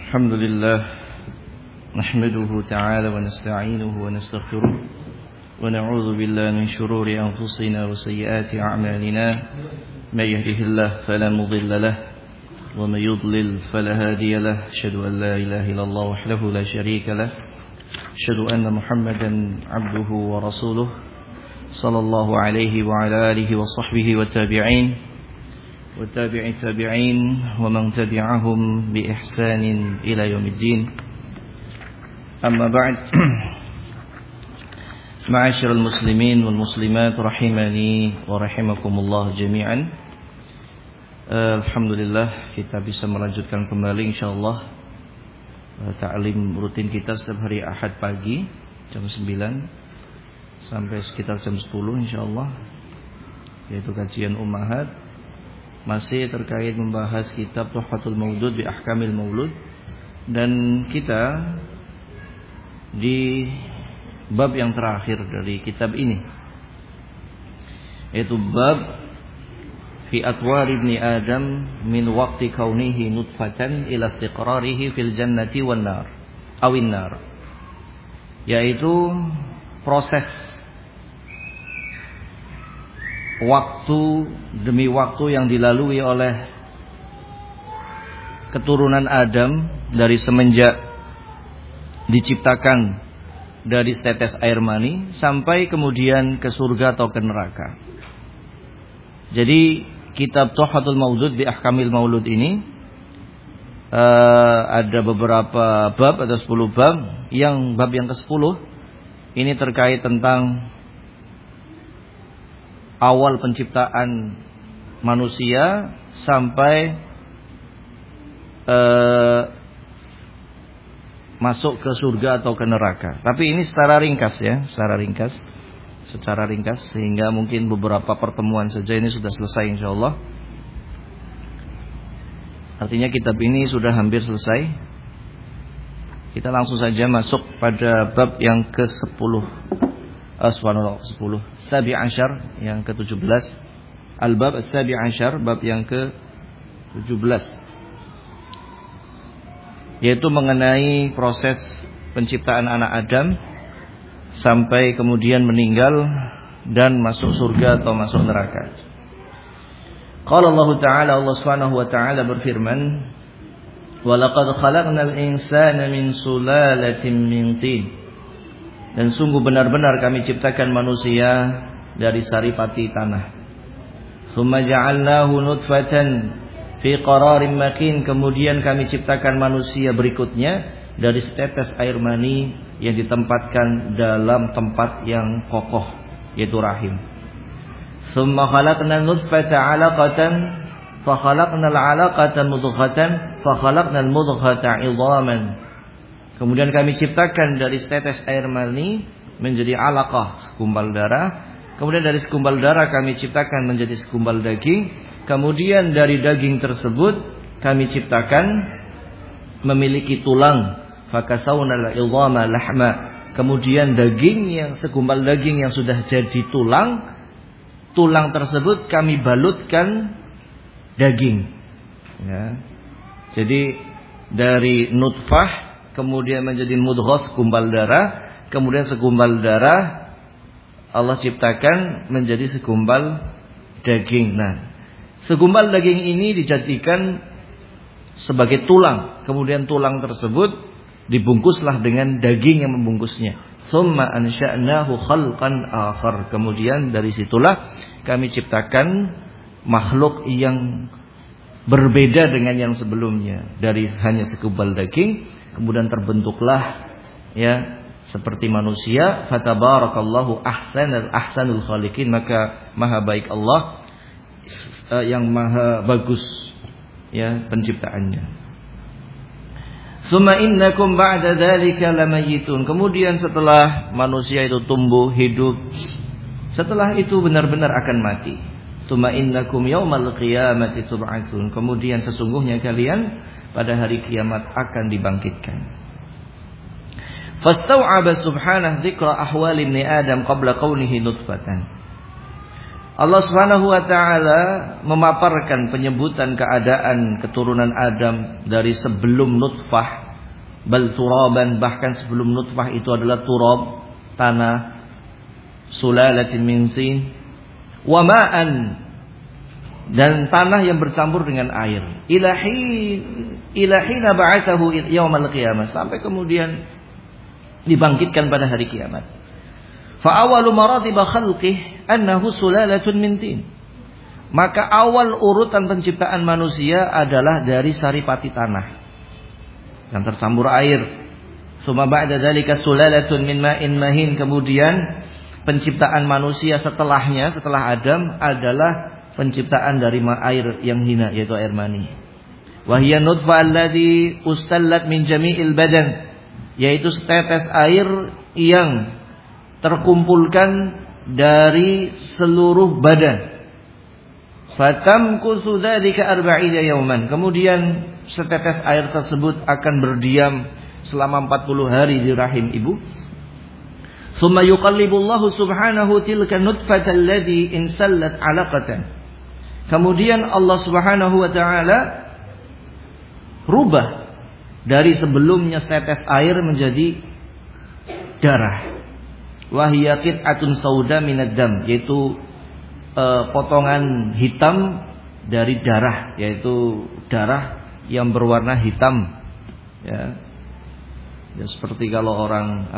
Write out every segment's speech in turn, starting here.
الحمد لله نحمده تعالى ونستعينه ونستغفره ونعوذ بالله من شرور أنفسنا وسيئات أعمالنا من يهده الله فلا مضل له ومن يضلل فلا هادي له أشهد أن لا إله إلا الله وحده لا شريك له أشهد أن محمدا عبده ورسوله صلى الله عليه وعلى آله وصحبه والتابعين وتابع التابعين ومن تبعهم بإحسان إلى يوم الدين. أما بعد معاشر المسلمين والمسلمات رحمني ورحمكم الله جميعا. Alhamdulillah kita bisa melanjutkan kembali insyaallah ta'lim rutin kita setiap hari Ahad pagi jam 9 sampai sekitar jam 10 insyaallah, yaitu kajian ummahat, masih terkait membahas kitab Tuhfatul Maulud bi Ahkamil Maulud, dan kita di bab yang terakhir dari kitab ini, yaitu bab fi atwar ibni Adam min waqti kaunihi nutfatan ila istiqrarihi fil jannati wan nar awin nar, yaitu proses waktu demi waktu yang dilalui oleh keturunan Adam dari semenjak diciptakan dari setetes air mani sampai kemudian ke surga atau ke neraka. Jadi kitab Tuhfatul Maulud bi Ahkamil Maulud ini ada beberapa bab, ada 10 bab. Yang bab yang ke-10 ini terkait tentang awal penciptaan manusia sampai masuk ke surga atau ke neraka. Tapi ini secara ringkas ya, secara ringkas sehingga mungkin beberapa pertemuan saja ini sudah selesai insyaallah. Artinya kitab ini sudah hampir selesai. Kita langsung saja masuk pada bab yang ke-10. Subhanallah, 10 Sabi Ashar yang ke-17. Al-Bab Sabi Ashar, bab yang ke-17, yaitu mengenai proses penciptaan anak Adam sampai kemudian meninggal dan masuk surga atau masuk neraka. Qala Allah Ta'ala, Allah Subhanahu wa Ta'ala berfirman, "Wa laqad khalaqnal insana min sulalatin min tin." Dan sungguh benar-benar kami ciptakan manusia dari saripati tanah. Tsumma ja'alnahu nutfatan fi qararin makin. Kemudian kami ciptakan manusia berikutnya dari setetes air mani yang ditempatkan dalam tempat yang kokoh, yaitu rahim. Tsumma khalaqna nutfata 'alaqatan fa khalaqna al-'alaqata mudghatan fa khalaqna al-mudghata 'idhaman. Kemudian kami ciptakan dari setetes air mani menjadi alaqah, segumpal darah. Kemudian dari segumpal darah kami ciptakan menjadi segumpal daging. Kemudian dari daging tersebut kami ciptakan memiliki tulang. Fakasawna al-'idhama lahma. Kemudian daging yang segumpal daging yang sudah jadi tulang tersebut kami balutkan daging. Ya. Jadi dari nutfah kemudian menjadi mudghah, segumpal darah. Kemudian segumpal darah Allah ciptakan menjadi segumpal daging. Nah, segumpal daging ini dijadikan sebagai tulang. Kemudian tulang tersebut dibungkuslah dengan daging yang membungkusnya. Tsumma ansha'nahu khalqan akhar. Kemudian dari situlah kami ciptakan makhluk yang berbeda dengan yang sebelumnya. Dari hanya segumpal daging kemudian terbentuklah ya seperti manusia. Fatabarakallahu ahsanul khaliqin. Maka maha baik Allah yang maha bagus ya penciptaannya. Summa innakum ba'da dzalika lamayitun. Kemudian setelah manusia itu tumbuh hidup, setelah itu benar-benar akan mati. Summa innakum yaumal qiyamati tub'atsun. Kemudian sesungguhnya kalian pada hari kiamat akan dibangkitkan. Fastau'aba subhanahu dzikra ahwali ibni Adam qabla kaunihi nutfatan. Allah Subhanahu wa taala memaparkan penyebutan keadaan keturunan Adam dari sebelum nutfah, bal turaban, bahkan sebelum nutfah itu adalah turab, tanah, sulalatin min tin, wa ma'an, dan tanah yang bercampur dengan air. Ilahina ba'athahu yaumal qiyamah, sampai kemudian dibangkitkan pada hari kiamat. Fa awwalu maratib khalqih annahu sulalatun min tin. Maka awal urutan penciptaan manusia adalah dari saripati tanah yang tercampur air. Summa ba'da dzalika sulalatun min ma'in mahin. Kemudian penciptaan manusia setelahnya, setelah Adam, adalah penciptaan dari air yang hina, yaitu air mani. Wa hiya nutfah alladhi ustallat min jami'il badan, yaitu setetes air yang terkumpulkan dari seluruh badan. Fatamkuthu dzalika 40 yawman. Kemudian setetes air tersebut akan berdiam selama 40 hari di rahim ibu. Tsumma yuqallibullahu subhanahu tilka nutfata allati insallat 'alaqatan. Kemudian Allah Subhanahu wa taala rubah dari sebelumnya setetes air menjadi darah. Wahia qit'atun sauda minad dam, yaitu potongan hitam dari darah, yaitu darah yang berwarna hitam, ya. Ya, seperti kalau orang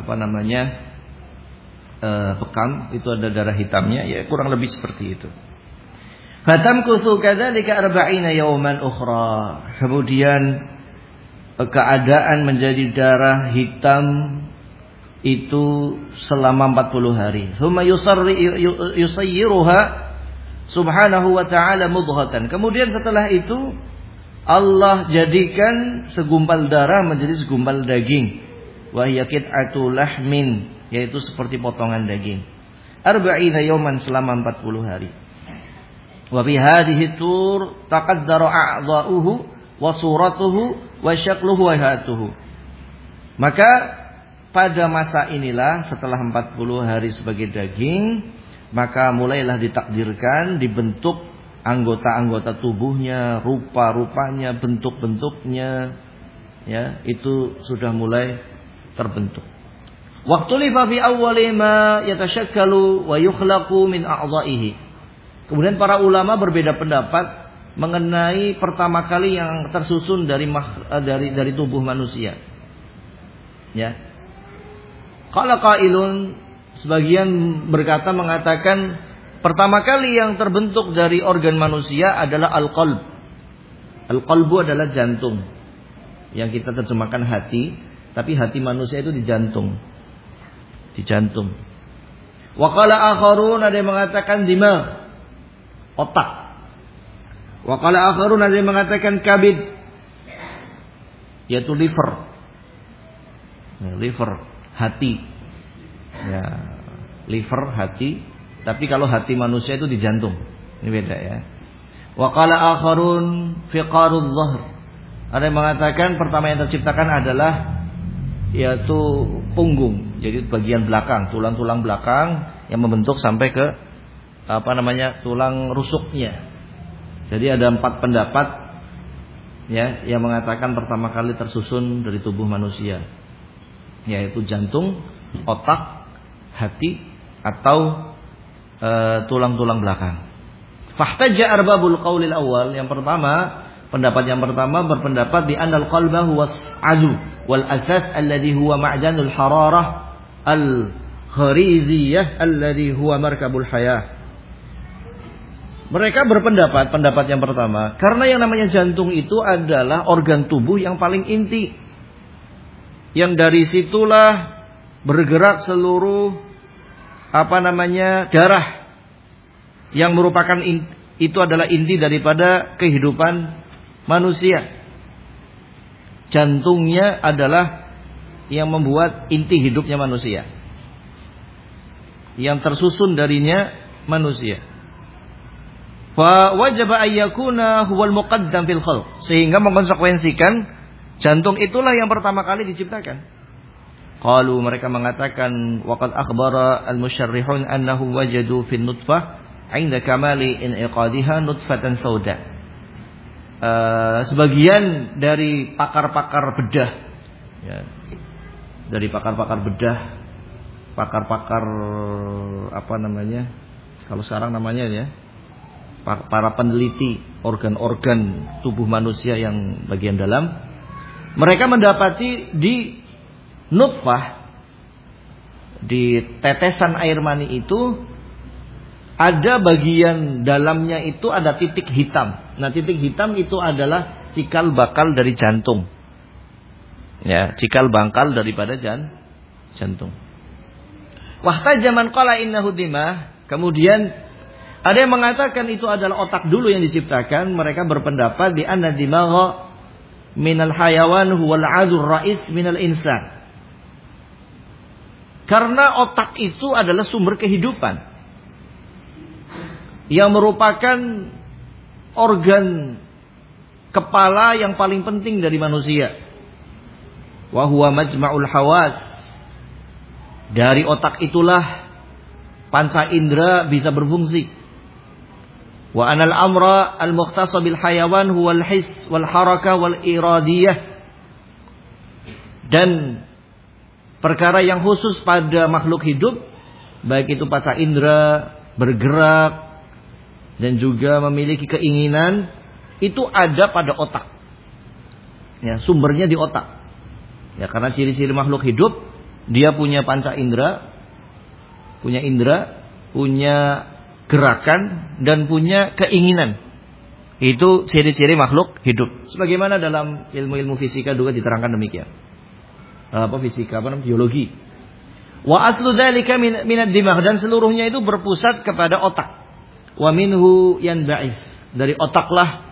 bekam itu ada darah hitamnya, ya kurang lebih seperti itu. Fatamkuthu kadzalika 40 yawman ukhra. Kemudian keadaan menjadi darah hitam itu selama 40 hari. Tsumma yusayyiruha subhanahu wa ta'ala mudghatan. Kemudian setelah itu Allah jadikan segumpal darah menjadi segumpal daging. Wa hiya qit'atu lahmin, yaitu seperti potongan daging. 40 yawman, selama 40 hari. Wa fi hadhihi tur taqaddara a'dha'uhu wa suratuhu wa syakluhu wa hayatuhu. Maka pada masa inilah, setelah 40 hari sebagai daging, maka mulailah ditakdirkan, dibentuk anggota-anggota tubuhnya, rupa-rupanya, bentuk-bentuknya, ya, itu sudah mulai terbentuk. Waktu lifa fi awwali ma yatashakkalu wa yukhlaqu min a'dha'ihi. Kemudian para ulama berbeda pendapat mengenai pertama kali yang tersusun dari tubuh manusia. Ya. Qala qailun, sebagian mengatakan pertama kali yang terbentuk dari organ manusia adalah al-qalb. Al-qalbu adalah jantung, yang kita terjemahkan hati, tapi hati manusia itu di jantung. Di jantung. Wa qala akharun, ada yang mengatakan dimag, otak. Wa qala akharun, ada yang mengatakan kabid, yaitu liver. Liver, hati, ya, liver, hati. Tapi kalau hati manusia itu di jantung, ini beda, ya. Wa qala akharun fiqarudh dhahr, ada yang mengatakan pertama yang terciptakan adalah yaitu punggung, jadi bagian belakang, tulang-tulang belakang yang membentuk sampai ke tulang rusuknya. Jadi ada 4 pendapat, ya, yang mengatakan pertama kali tersusun dari tubuh manusia, yaitu jantung, otak, hati, atau tulang-tulang belakang. Fahtajja arbabul qaulil awal, yang pertama, pendapat yang pertama berpendapat bi annal qalba huwa adu wal asas alladhi huwa ma'danul hararah al khariziyah alladhi huwa markabul hayah. Mereka berpendapat, pendapat yang pertama, karena yang namanya jantung itu adalah organ tubuh yang paling inti, yang dari situlah bergerak seluruh darah, yang merupakan itu adalah inti daripada kehidupan manusia. Jantungnya adalah yang membuat inti hidupnya manusia, yang tersusun darinya manusia. Fa wajaba ayyakuna huwal muqaddam fil khalq, sehingga mengonsekuensikan jantung itulah yang pertama kali diciptakan. Qalu, mereka mengatakan, waqad akhbara al-musyarrihun annahu wajadu fin nutfah 'inda kamali in'iqadiha nutfatan sauda. Sebagian dari pakar-pakar bedah, ya, dari pakar-pakar bedah, pakar-pakar apa namanya? Kalau sekarang namanya ya, para peneliti organ-organ tubuh manusia yang bagian dalam, mereka mendapati di nutfah, di tetesan air mani itu ada bagian dalamnya itu ada titik hitam. Nah, titik hitam itu adalah cikal bakal dari jantung. Ya, cikal bakal daripada jantung. Wahtajaman qala innahu dimah. Kemudian ada yang mengatakan itu adalah otak dulu yang diciptakan. Mereka berpendapat di anna dimagha minal hayawan huwal adur rais minal insan. Karena otak itu adalah sumber kehidupan, yang merupakan organ kepala yang paling penting dari manusia. Wa huwa majma'ul hawas. Dari otak itulah panca indera bisa berfungsi. Wa anal amra al-muqtasa bil hayawan huwal his wal haraka wal iradiyah. Dan perkara yang khusus pada makhluk hidup, baik itu panca indera, bergerak, dan juga memiliki keinginan, itu ada pada otak. Ya, sumbernya di otak. Ya, karena ciri-ciri makhluk hidup, dia punya panca indera, punya gerakan, dan punya keinginan. Itu ciri-ciri makhluk hidup. Sebagaimana dalam ilmu-ilmu fisika juga diterangkan demikian. Biologi. Wa aslu dzalika minad dimagh, dan seluruhnya itu berpusat kepada otak. Wa minhu yanba'is, dari otaklah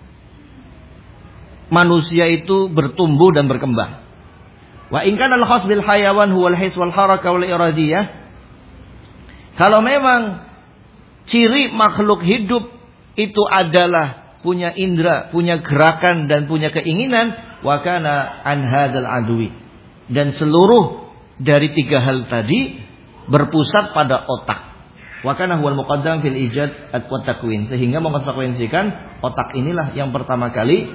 manusia itu bertumbuh dan berkembang. Wa in kana al-khas bil hayawan huwal his wal haraka wal iradiyah. Kalau memang ciri makhluk hidup itu adalah punya indera, punya gerakan, dan punya keinginan, wa kana an hadzal adwi, dan seluruh dari tiga hal tadi berpusat pada otak. Wa kana huwal muqaddam fil ijad wa takwin, sehingga mengonsekuensikan otak inilah yang pertama kali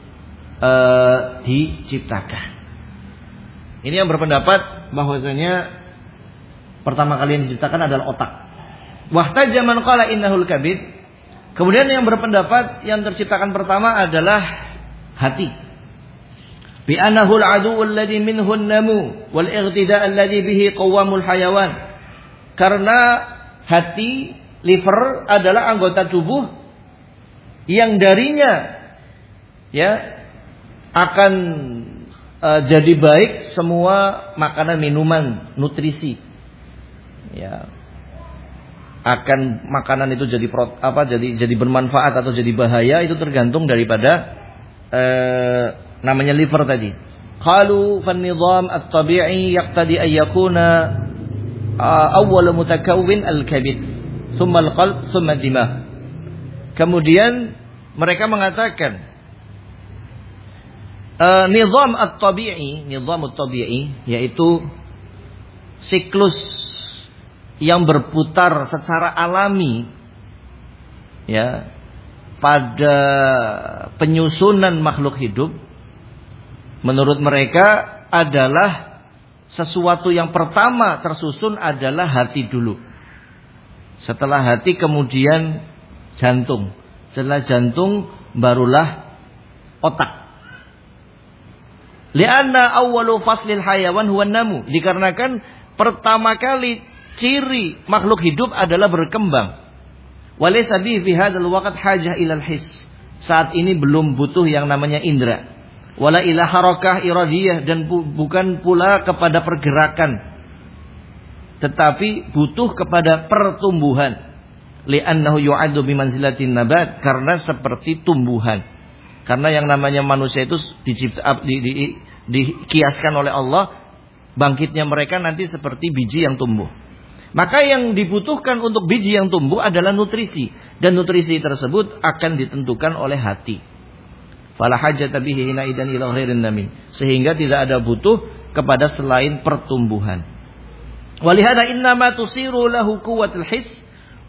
diciptakan. Ini yang berpendapat bahwasanya pertama kali yang diciptakan adalah otak. Wahtaja man qala innahul kabid. Kemudian yang berpendapat yang terciptakan pertama adalah hati. Bi annahu al-adu alladhi minhu an-namu wal ightida' alladhi bihi qawwamul hayawan. Karena hati, liver adalah anggota tubuh yang darinya ya akan jadi baik semua makanan, minuman, nutrisi. Ya. Akan makanan itu jadi bermanfaat atau jadi bahaya, itu tergantung daripada namanya liver tadi. Qalu fan nizam at-tabi'i yaqtadi an yakuna awwal mutakawwin al-kabid, thumma al-qalb, thumma ad-dimagh. Kemudian mereka mengatakan nizam at-tabi'i, yaitu siklus yang berputar secara alami ya pada penyusunan makhluk hidup, menurut mereka adalah sesuatu yang pertama tersusun adalah hati dulu. Setelah hati kemudian jantung. Setelah jantung barulah otak. Lianna awwalu faslil hayawan huwa namu. Dikarenakan pertama kali ciri makhluk hidup adalah berkembang. Walaysa bi fi hadzal waqt hajah ilal his. Saat ini belum butuh yang namanya indera. Wala ila harakah iradiyah, dan bukan pula kepada pergerakan, tetapi butuh kepada pertumbuhan. Li'annahu yu'addu bimanzilatin nabat, karena seperti tumbuhan. Karena yang namanya manusia itu dikiaskan oleh Allah, bangkitnya mereka nanti seperti biji yang tumbuh. Maka yang dibutuhkan untuk biji yang tumbuh adalah nutrisi, dan nutrisi tersebut akan ditentukan oleh hati. Fala hajata bihi hina idan ila ghairin namin, sehingga tidak ada butuh kepada selain pertumbuhan. Walihada innama tusiru lahu quwwatul his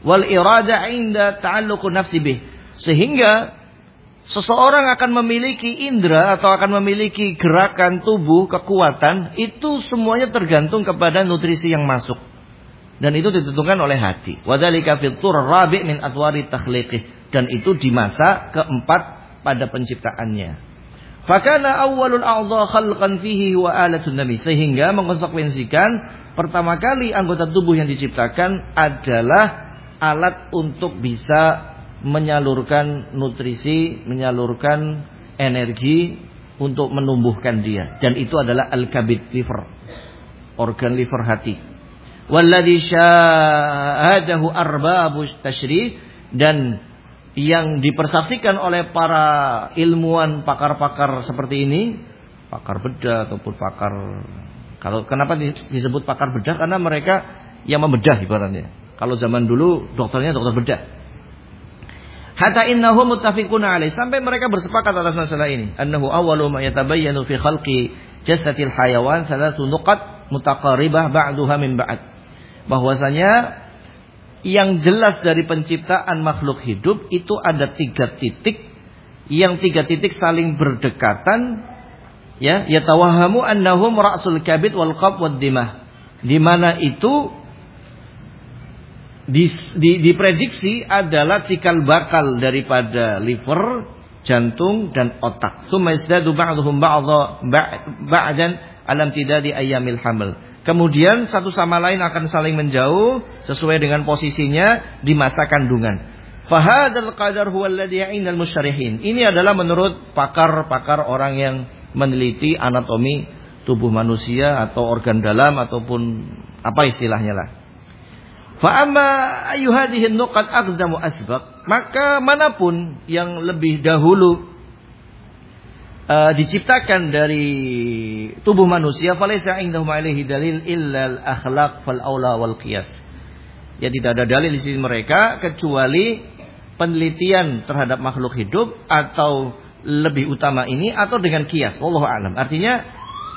wal irada 'inda ta'alluqun nafsi bih. Sehingga seseorang akan memiliki indera atau akan memiliki gerakan tubuh, kekuatan, itu semuanya tergantung kepada nutrisi yang masuk. Dan itu ditentukan oleh hati. Wadzalika fil rabi' min atwari takhliqih. Dan itu di masa keempat pada penciptaannya. Fakana awwalul a'dha khalqan fihi wa alatun nabi. Sehingga mengkonsekuensikan pertama kali anggota tubuh yang diciptakan adalah alat untuk bisa menyalurkan nutrisi, menyalurkan energi untuk menumbuhkan dia. Dan itu adalah al-kabid, liver, organ liver hati. Walladhi syahadahu arbabu tasyrih, dan yang dipersaksikan oleh para ilmuwan pakar-pakar seperti ini, pakar bedah ataupun pakar, kalau kenapa disebut pakar bedah? Karena mereka yang membedah ibaratnya. Kalau zaman dulu dokternya dokter bedah. Hatta innahum muttafiquna alaih, sampai mereka bersepakat atas masalah ini. Annahu awwalu ma yatabayyanu fi khalqi jasadil hayawan salatu nuqat mutaqarribah ba'duha min ba'd. Bahwasanya yang jelas dari penciptaan makhluk hidup itu ada 3 titik, yang 3 titik saling berdekatan, ya, yatawahamu annahum ra'sul kabid wal qab wad dimah, di mana itu diprediksi adalah cikal bakal daripada liver, jantung dan otak. Tsumma yazdadu ba'dhum ba'dan alam tidadi ayyamil hamil. Kemudian satu sama lain akan saling menjauh sesuai dengan posisinya di masa kandungan. Fahadzal qadar huwa alladhi 'indal musyarrihin. Ini adalah menurut pakar-pakar orang yang meneliti anatomi tubuh manusia atau organ dalam ataupun apa istilahnya lah. Fa amma ayu hadhihi nuqat aqdamu asbaq, maka manapun yang lebih dahulu diciptakan dari tubuh manusia, falaysa indahum alaihi dalil illa al-akhlaq fal aula wal qiyas. Ya, tidak ada dalil di sisi mereka kecuali penelitian terhadap makhluk hidup atau lebih utama ini atau dengan qiyas. Wallahu a'lam. Artinya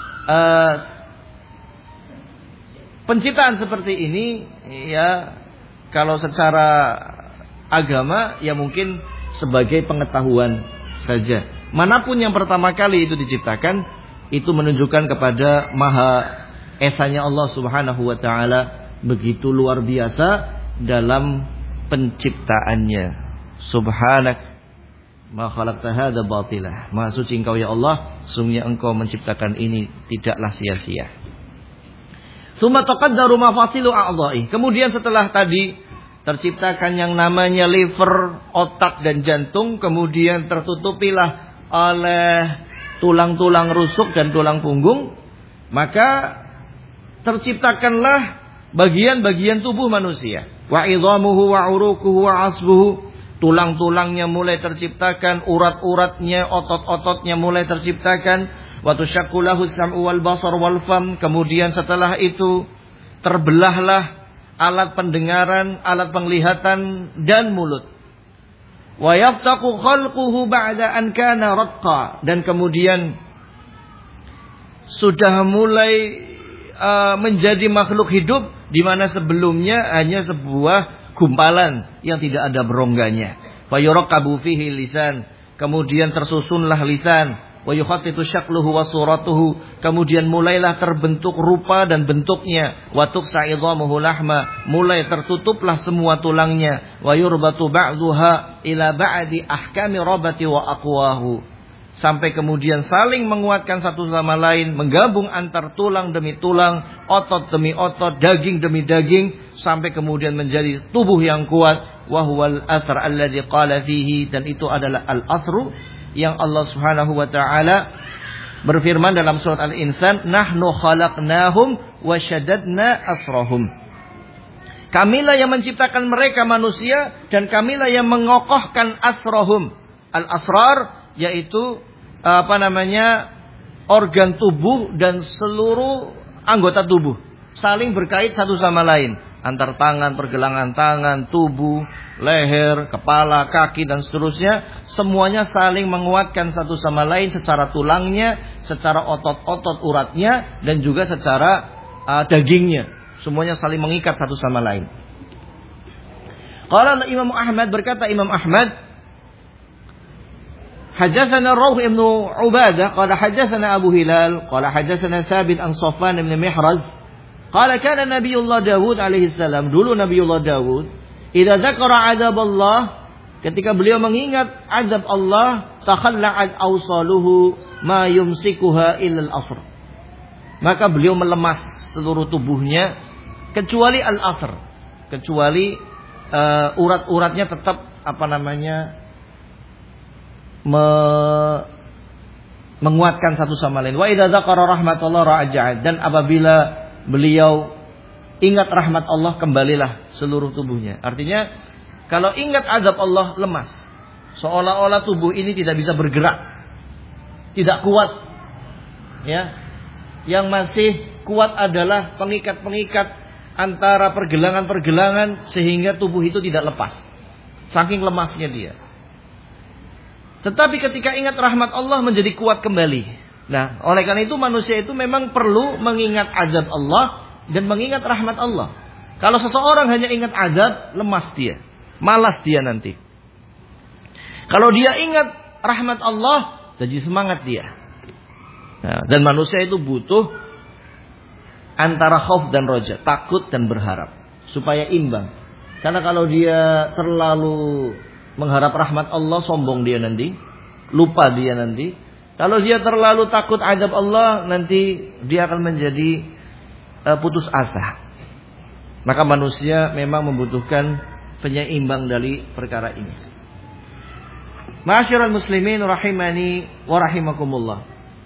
penciptaan seperti ini ya kalau secara agama ya mungkin sebagai pengetahuan saja. Manapun yang pertama kali itu diciptakan, itu menunjukkan kepada maha esanya Allah Subhanahu wa taala, begitu luar biasa dalam penciptaannya. Subhanak ma khalaqta hadza batilah. Maha suci Engkau ya Allah, sungguhnya Engkau menciptakan ini tidaklah sia-sia. Tsumma taqaddaru mafasilu a'dha'i. Kemudian setelah tadi terciptakan yang namanya liver, otak dan jantung, kemudian tertutupilah oleh tulang-tulang rusuk dan tulang punggung, maka terciptakanlah bagian-bagian tubuh manusia. Wa idhamuhu wa urukuhu wa asbuhu. Tulang-tulangnya mulai terciptakan, urat-uratnya, otot-ototnya mulai terciptakan. Wa tushaqqu lahu sam'u wal basar wal fam. Kemudian setelah itu terbelahlah alat pendengaran, alat penglihatan dan mulut. Wa yaftaqu khalquhu ba'da an kana ratqa, dan kemudian sudah mulai menjadi makhluk hidup di mana sebelumnya hanya sebuah gumpalan yang tidak ada berongganya. Fa yuraqabu fihi lisan, kemudian tersusunlah lisan. Wa yukhattitu syakluhu wa suratuhu, kemudian mulailah terbentuk rupa dan bentuknya. Wa tuqsa idhamuhu lahma, mulai tertutuplah semua tulangnya. Wa yurbatu ba'duha ila ba'di ahkami rabati wa aqwahu, sampai kemudian saling menguatkan satu sama lain, menggabung antar tulang demi tulang, otot demi otot, daging demi daging, sampai kemudian menjadi tubuh yang kuat. Wa huwal athar alladhi qala fihi, dan itu adalah al-athru yang Allah Subhanahu wa taala berfirman dalam surat Al-Insan, nahnu khalaqnahum wa syaddadna asrahum. Kamilah yang menciptakan mereka manusia dan kamilah yang mengokohkan asrahum. Al-asrar yaitu organ tubuh dan seluruh anggota tubuh saling berkait satu sama lain, antar tangan, pergelangan tangan, tubuh, leher, kepala, kaki dan seterusnya, semuanya saling menguatkan satu sama lain secara tulangnya, secara otot-otot uratnya dan juga secara dagingnya. Semuanya saling mengikat satu sama lain. Qala Imam Ahmad, berkata Imam Ahmad, Hadatsana Rawh ibn Ubadah qala hadatsana Abu Hilal qala hadatsana Thabit an Safwan ibn Mihraz qala kana Nabiullah Dawud alaihi salam, dulu Nabiullah Dawud, idza dzakara adzab Allah, ketika beliau mengingat azab Allah, takhalla'at awsaluhu ma yumsikuha illal asr, maka beliau melemas seluruh tubuhnya kecuali al-asr, kecuali urat-uratnya tetap menguatkan satu sama lain. Wa idza dzakara rahmatullah ra'aja, dan apabila beliau ingat rahmat Allah, kembalilah seluruh tubuhnya. Artinya kalau ingat azab Allah, lemas, seolah-olah tubuh ini tidak bisa bergerak, tidak kuat. Ya, yang masih kuat adalah pengikat-pengikat antara pergelangan-pergelangan sehingga tubuh itu tidak lepas. Saking lemasnya dia. Tetapi ketika ingat rahmat Allah menjadi kuat kembali. Nah, oleh karena itu manusia itu memang perlu mengingat azab Allah dan mengingat rahmat Allah. Kalau seseorang hanya ingat azab, lemas dia, malas dia nanti. Kalau dia ingat rahmat Allah, jadi semangat dia. Nah, dan manusia itu butuh antara khauf dan roja, takut dan berharap, supaya imbang. Karena kalau dia terlalu mengharap rahmat Allah, sombong dia nanti, lupa dia nanti. Kalau dia terlalu takut azab Allah, nanti dia akan menjadi putus asa. Maka manusia memang membutuhkan penyeimbang dari perkara ini. Ma'asyiral muslimin rahimani wa rahimakumullah.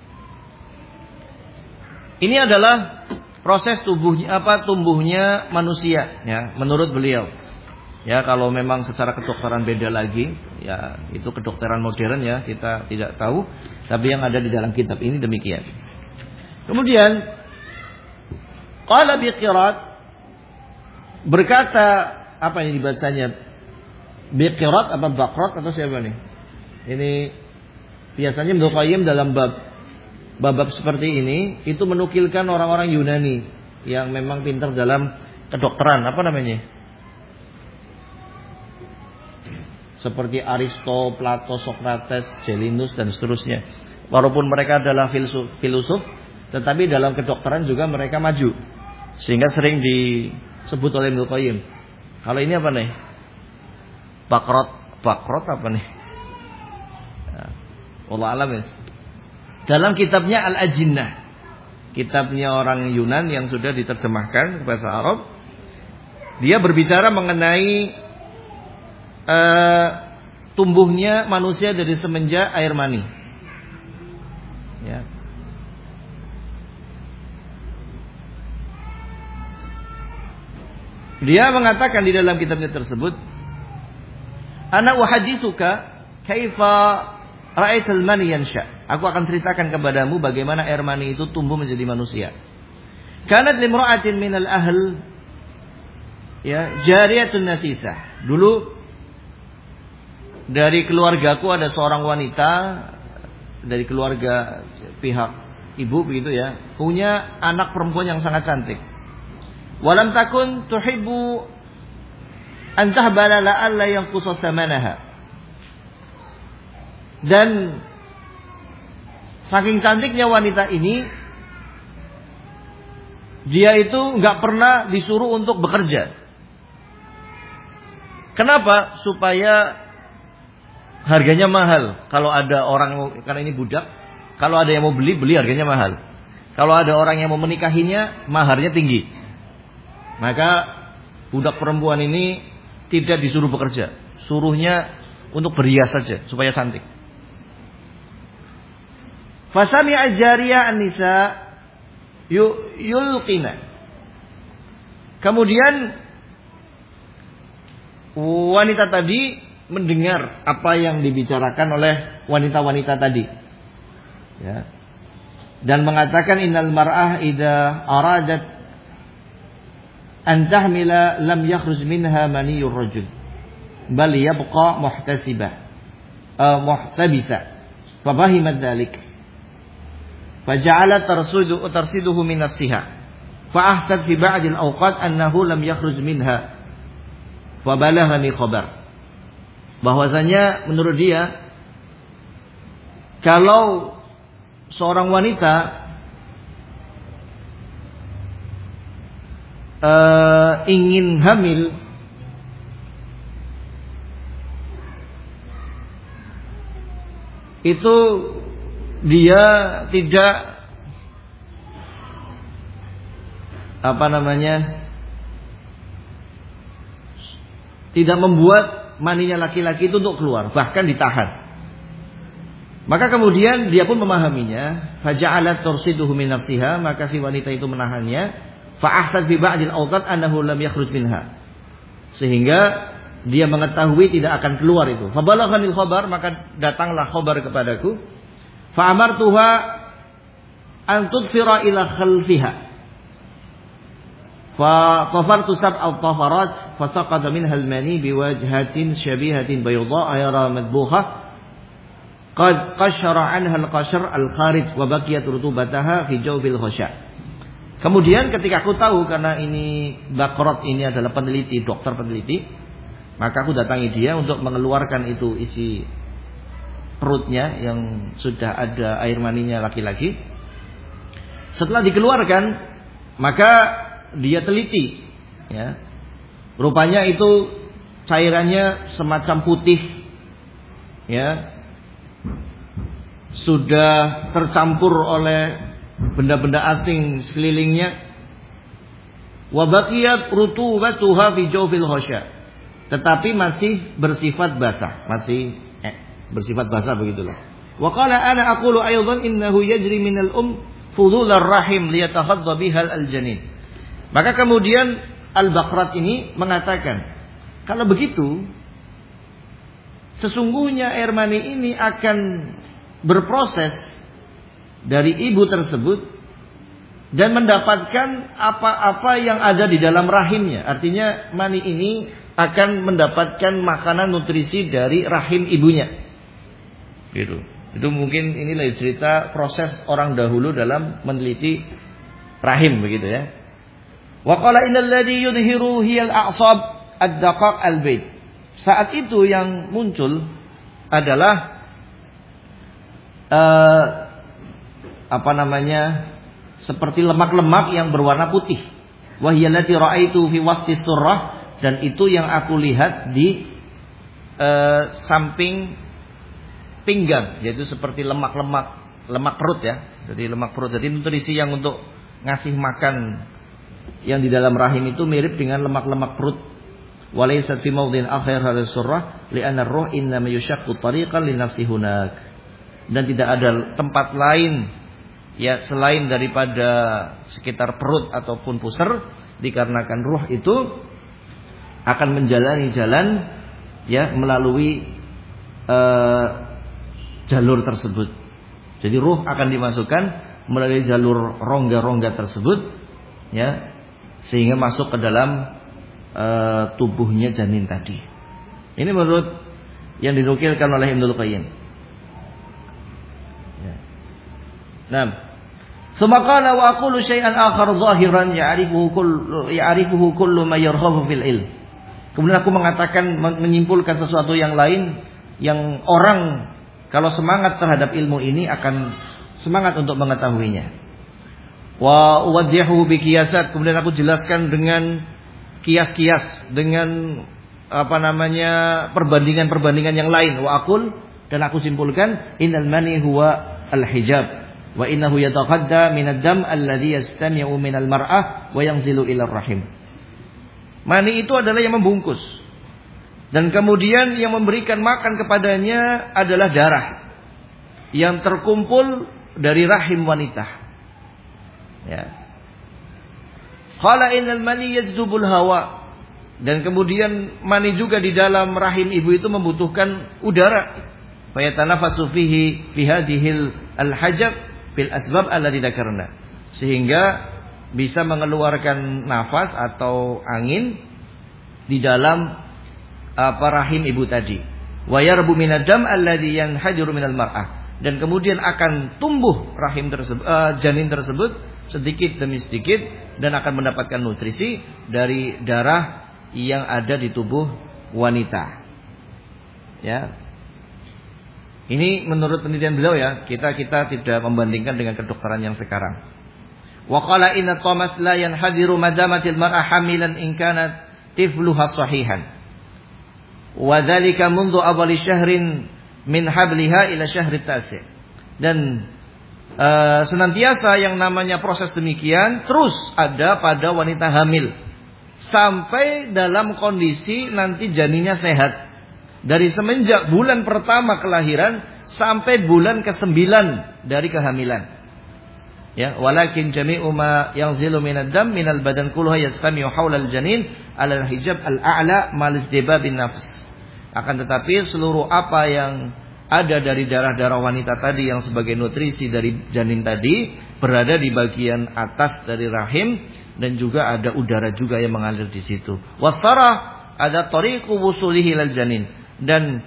Ini adalah proses tumbuhnya manusia, ya, menurut beliau. Ya, kalau memang secara kedokteran beda lagi, ya itu kedokteran modern ya, kita tidak tahu. Tapi yang ada di dalam kitab ini demikian. Kemudian qala biqirat, berkata, apa ini dibacanya? Biqirat apa baqrat atau siapa nih? Ini biasanya Ibnu Qayyim dalam bab seperti ini itu menukilkan orang-orang Yunani yang memang pintar dalam kedokteran, apa namanya? Seperti Aristo, Plato, Socrates, Gelinus dan seterusnya. Walaupun mereka adalah filosof, tetapi dalam kedokteran juga mereka maju. Sehingga sering disebut oleh Ibnu Qayyim. Kalau ini apa nih? Bakrot apa nih? Allah alam ya. Dalam kitabnya Al-Ajinnah, kitabnya orang Yunan yang sudah diterjemahkan ke bahasa Arab, dia berbicara mengenai tumbuhnya manusia dari semenjak air mani. Ya. Dia mengatakan di dalam kitabnya tersebut, ana uhaditsuka kaifa ra'aital mani yansha. Aku akan ceritakan kepadamu bagaimana air mani itu tumbuh menjadi manusia. Kanat limra'atin minal ahl, ya, jariyatun nafisah. Dulu dari keluargaku ada seorang wanita dari keluarga pihak ibu begitu ya, punya anak perempuan yang sangat cantik. Walam takun tuhibbu an tahbala la'alla yanqusa thamanaha. Dan saking cantiknya wanita ini, dia itu nggak pernah disuruh untuk bekerja. Kenapa? Supaya harganya mahal. Kalau ada orang, karena ini budak, kalau ada yang mau beli harganya mahal. Kalau ada orang yang mau menikahinya, maharnya tinggi. Maka budak perempuan ini tidak disuruh bekerja, suruhnya untuk berhias saja supaya cantik. Fasami'a jariyah an-nisa yulqina. Kemudian wanita tadi mendengar apa yang dibicarakan oleh wanita-wanita tadi, ya, dan mengatakan innal mar'ah idza aradat an tahmila lam yakhruj minha maniyur rajul bal yabqa muhtabisa fafahimat dzalik faja'alat tarsiduhu min as-siha fa'ahtat fi ba'd al-awqat annahu lam yakhruj minha Fabalaghani khabar. Bahwasanya menurut dia kalau seorang wanita ingin hamil, itu dia tidak tidak membuat maninya laki-laki itu untuk keluar, bahkan ditahan. Maka kemudian dia pun memahaminya, faja'alat tursiduhu min nafsiha, maka si wanita itu menahannya. Fa'ahsad bi ba'dil awqat annahu lam yakhruj minha, sehingga dia mengetahui tidak akan keluar itu. Fabalaghanil khabar, maka datanglah khabar kepadaku. Fa'amartuha an tudfira ila khalfiha. Fa tafartu sab'a tafarat fasaqata minha al-mani biwajhatin syabihatin bayda ayra madbuha qad qashara anha al-qashr al-kharij wa baqiyat rutubataha fi jawbil khasya'. Kemudian ketika aku tahu, karena ini Baqrat ini adalah peneliti, dokter peneliti, maka aku datangi dia untuk mengeluarkan itu isi perutnya yang sudah ada air maninya laki-laki. Setelah dikeluarkan, maka dia teliti, ya. Rupanya itu cairannya semacam putih, ya, sudah tercampur oleh benda-benda asing sekelilingnya. Wa baqiyat rutubatuha fi jawfil khasya, tetapi masih bersifat basah, bersifat basah begitulah. Wa qala ana aqulu aidan innahu yajri minal fudul ar-rahim liyatakhadha biha al-janin. Maka kemudian Al-Baqrat ini mengatakan, kalau begitu sesungguhnya air mani ini akan berproses dari ibu tersebut dan mendapatkan apa-apa yang ada di dalam rahimnya. Artinya mani ini akan mendapatkan makanan nutrisi dari rahim ibunya. Gitu. Itu mungkin inilah cerita proses orang dahulu dalam meneliti rahim, begitu ya. Wa qala innal ladzi yudhiru hiyal a'sab ad-daqaq al-bait. Saat itu yang muncul adalah seperti lemak-lemak yang berwarna putih. Wahyallati ra'aitu fi wasti surrah, dan itu yang aku lihat di samping pinggang, yaitu seperti lemak perut ya. Jadi lemak perut. Jadi nutrisi yang untuk ngasih makan yang di dalam rahim itu mirip dengan lemak-lemak perut. Walaysat fi mawdhin akhir hadhihi surrah li'anna ar-ruh innama yushaqqu tariqan li nafsi hunak. Dan tidak ada tempat lain ya selain daripada sekitar perut ataupun pusar, dikarenakan ruh itu akan menjalani jalan ya melalui jalur tersebut. Jadi ruh akan dimasukkan melalui jalur rongga-rongga tersebut ya, sehingga masuk ke dalam tubuhnya janin tadi. Ini menurut yang dinukilkan oleh Ibnul Qayyim. Nah, Sumakana wa aqulu syai'an akhar zahiran ya'rifuhu kullu ma yarghabu fil ilm. Kemudian aku mengatakan, menyimpulkan sesuatu yang lain yang orang kalau semangat terhadap ilmu ini akan semangat untuk mengetahuinya. Wa uwaddihu bi qiyasat, kemudian aku jelaskan dengan kias-kias, dengan perbandingan-perbandingan yang lain. Wa aqul, dan aku simpulkan, innal mani huwa al-hijab. Wa innahu yataqadda minad dam alladhi yastami'u minal mar'ah wa yanzilu ila rahim. Mani itu adalah yang membungkus, dan kemudian yang memberikan makan kepadanya adalah darah yang terkumpul dari rahim wanita. Ya. Qala innal mani yajdubul hawa, dan kemudian mani juga di dalam rahim ibu itu membutuhkan udara. Fa yatanafasu fihi fi hadhil al-hajab bil asbab allati dzakarna, sehingga bisa mengeluarkan nafas atau angin di dalam rahim ibu tadi. Wa yarbu minad dam alladhi yanhadiru minal mar'ah, dan kemudian akan tumbuh rahim tersebut, janin tersebut sedikit demi sedikit, dan akan mendapatkan nutrisi dari darah yang ada di tubuh wanita. Ya. Ini menurut penelitian beliau ya, kita tidak membandingkan dengan kedokteran yang sekarang. Wa qala inna tamas la yanhadiru madamatil mar'a hamilan in kanat tifluha sahihan. Wa dzalika mundu awwali syahrin min habliha ila syahri tasi'. Dan senantiasa yang namanya proses demikian terus ada pada wanita hamil sampai dalam kondisi nanti janinnya sehat. Dari semenjak bulan pertama kelahiran sampai bulan ke-9 dari kehamilan. Ya, walakin jami'u ma yanzilu minad dam minal badan kulluha yastami'u haula al-janin 'ala al-hijab al-a'la mal izdibabin nafs. Akan tetapi seluruh apa yang ada dari darah-darah wanita tadi yang sebagai nutrisi dari janin tadi berada di bagian atas dari rahim dan juga ada udara juga yang mengalir di situ. Wasarah ada tariqu wusulihi lil janin. Dan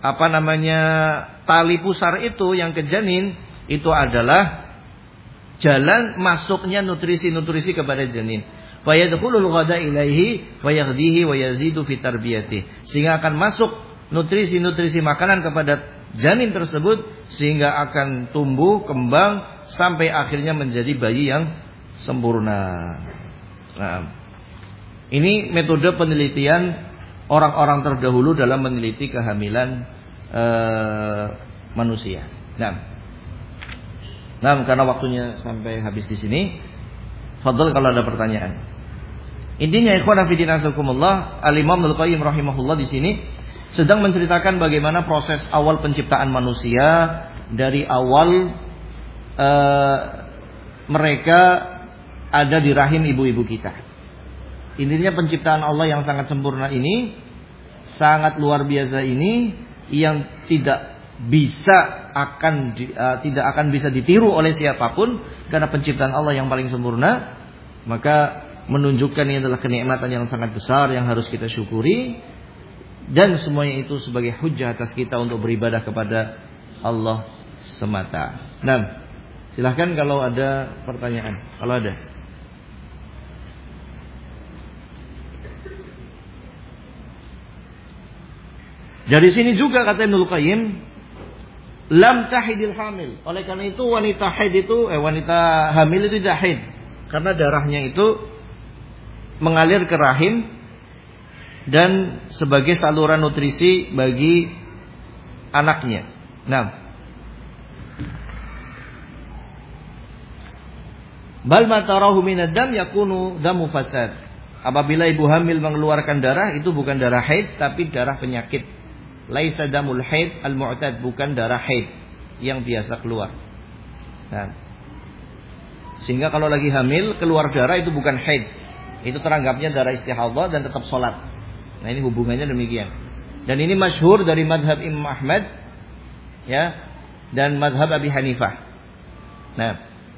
tali pusar itu yang ke janin itu adalah jalan masuknya nutrisi-nutrisi kepada janin. Fa yadkhulul ghada ilaihi wa yaghdihi wa yazidu fi tarbiyati. Sehingga akan masuk nutrisi-nutrisi makanan kepada janin tersebut sehingga akan tumbuh, kembang sampai akhirnya menjadi bayi yang sempurna. Nah, ini metode penelitian orang-orang terdahulu dalam meneliti kehamilan manusia. Nah, karena waktunya sampai habis di sini, fadhal kalau ada pertanyaan. Intinya ikhwan fillah azakumullah, Al-Imam Al-Qayyim rahimahullah di sini sedang menceritakan bagaimana proses awal penciptaan manusia dari awal mereka ada di rahim ibu-ibu kita. Intinya penciptaan Allah yang sangat sempurna ini, sangat luar biasa ini, yang tidak akan bisa ditiru oleh siapapun karena penciptaan Allah yang paling sempurna. Maka menunjukkan ini adalah kenikmatan yang sangat besar yang harus kita syukuri, dan semuanya itu sebagai hujjah atas kita untuk beribadah kepada Allah semata. Nah, silahkan kalau ada pertanyaan, kalau ada. Dari sini juga kata Ibnul Qayyim, lam tahidil hamil. Oleh karena itu wanita hamil itu tidak haid, karena darahnya itu mengalir ke rahim dan sebagai saluran nutrisi bagi anaknya. Nah, bal ma tarahu minad dam yakunu damu fasad. Apabila ibu hamil mengeluarkan darah, itu bukan darah haid tapi darah penyakit. Laisa damul haid al-mu'tad, bukan darah haid yang biasa keluar. Nah, sehingga kalau lagi hamil keluar darah itu bukan haid, itu teranggapnya darah istihadhah dan tetap sholat. Nah, ini hubungannya demikian. Dan ini masyhur dari madhab Imam Ahmad, ya, dan madhab Abi Hanifah. Nah,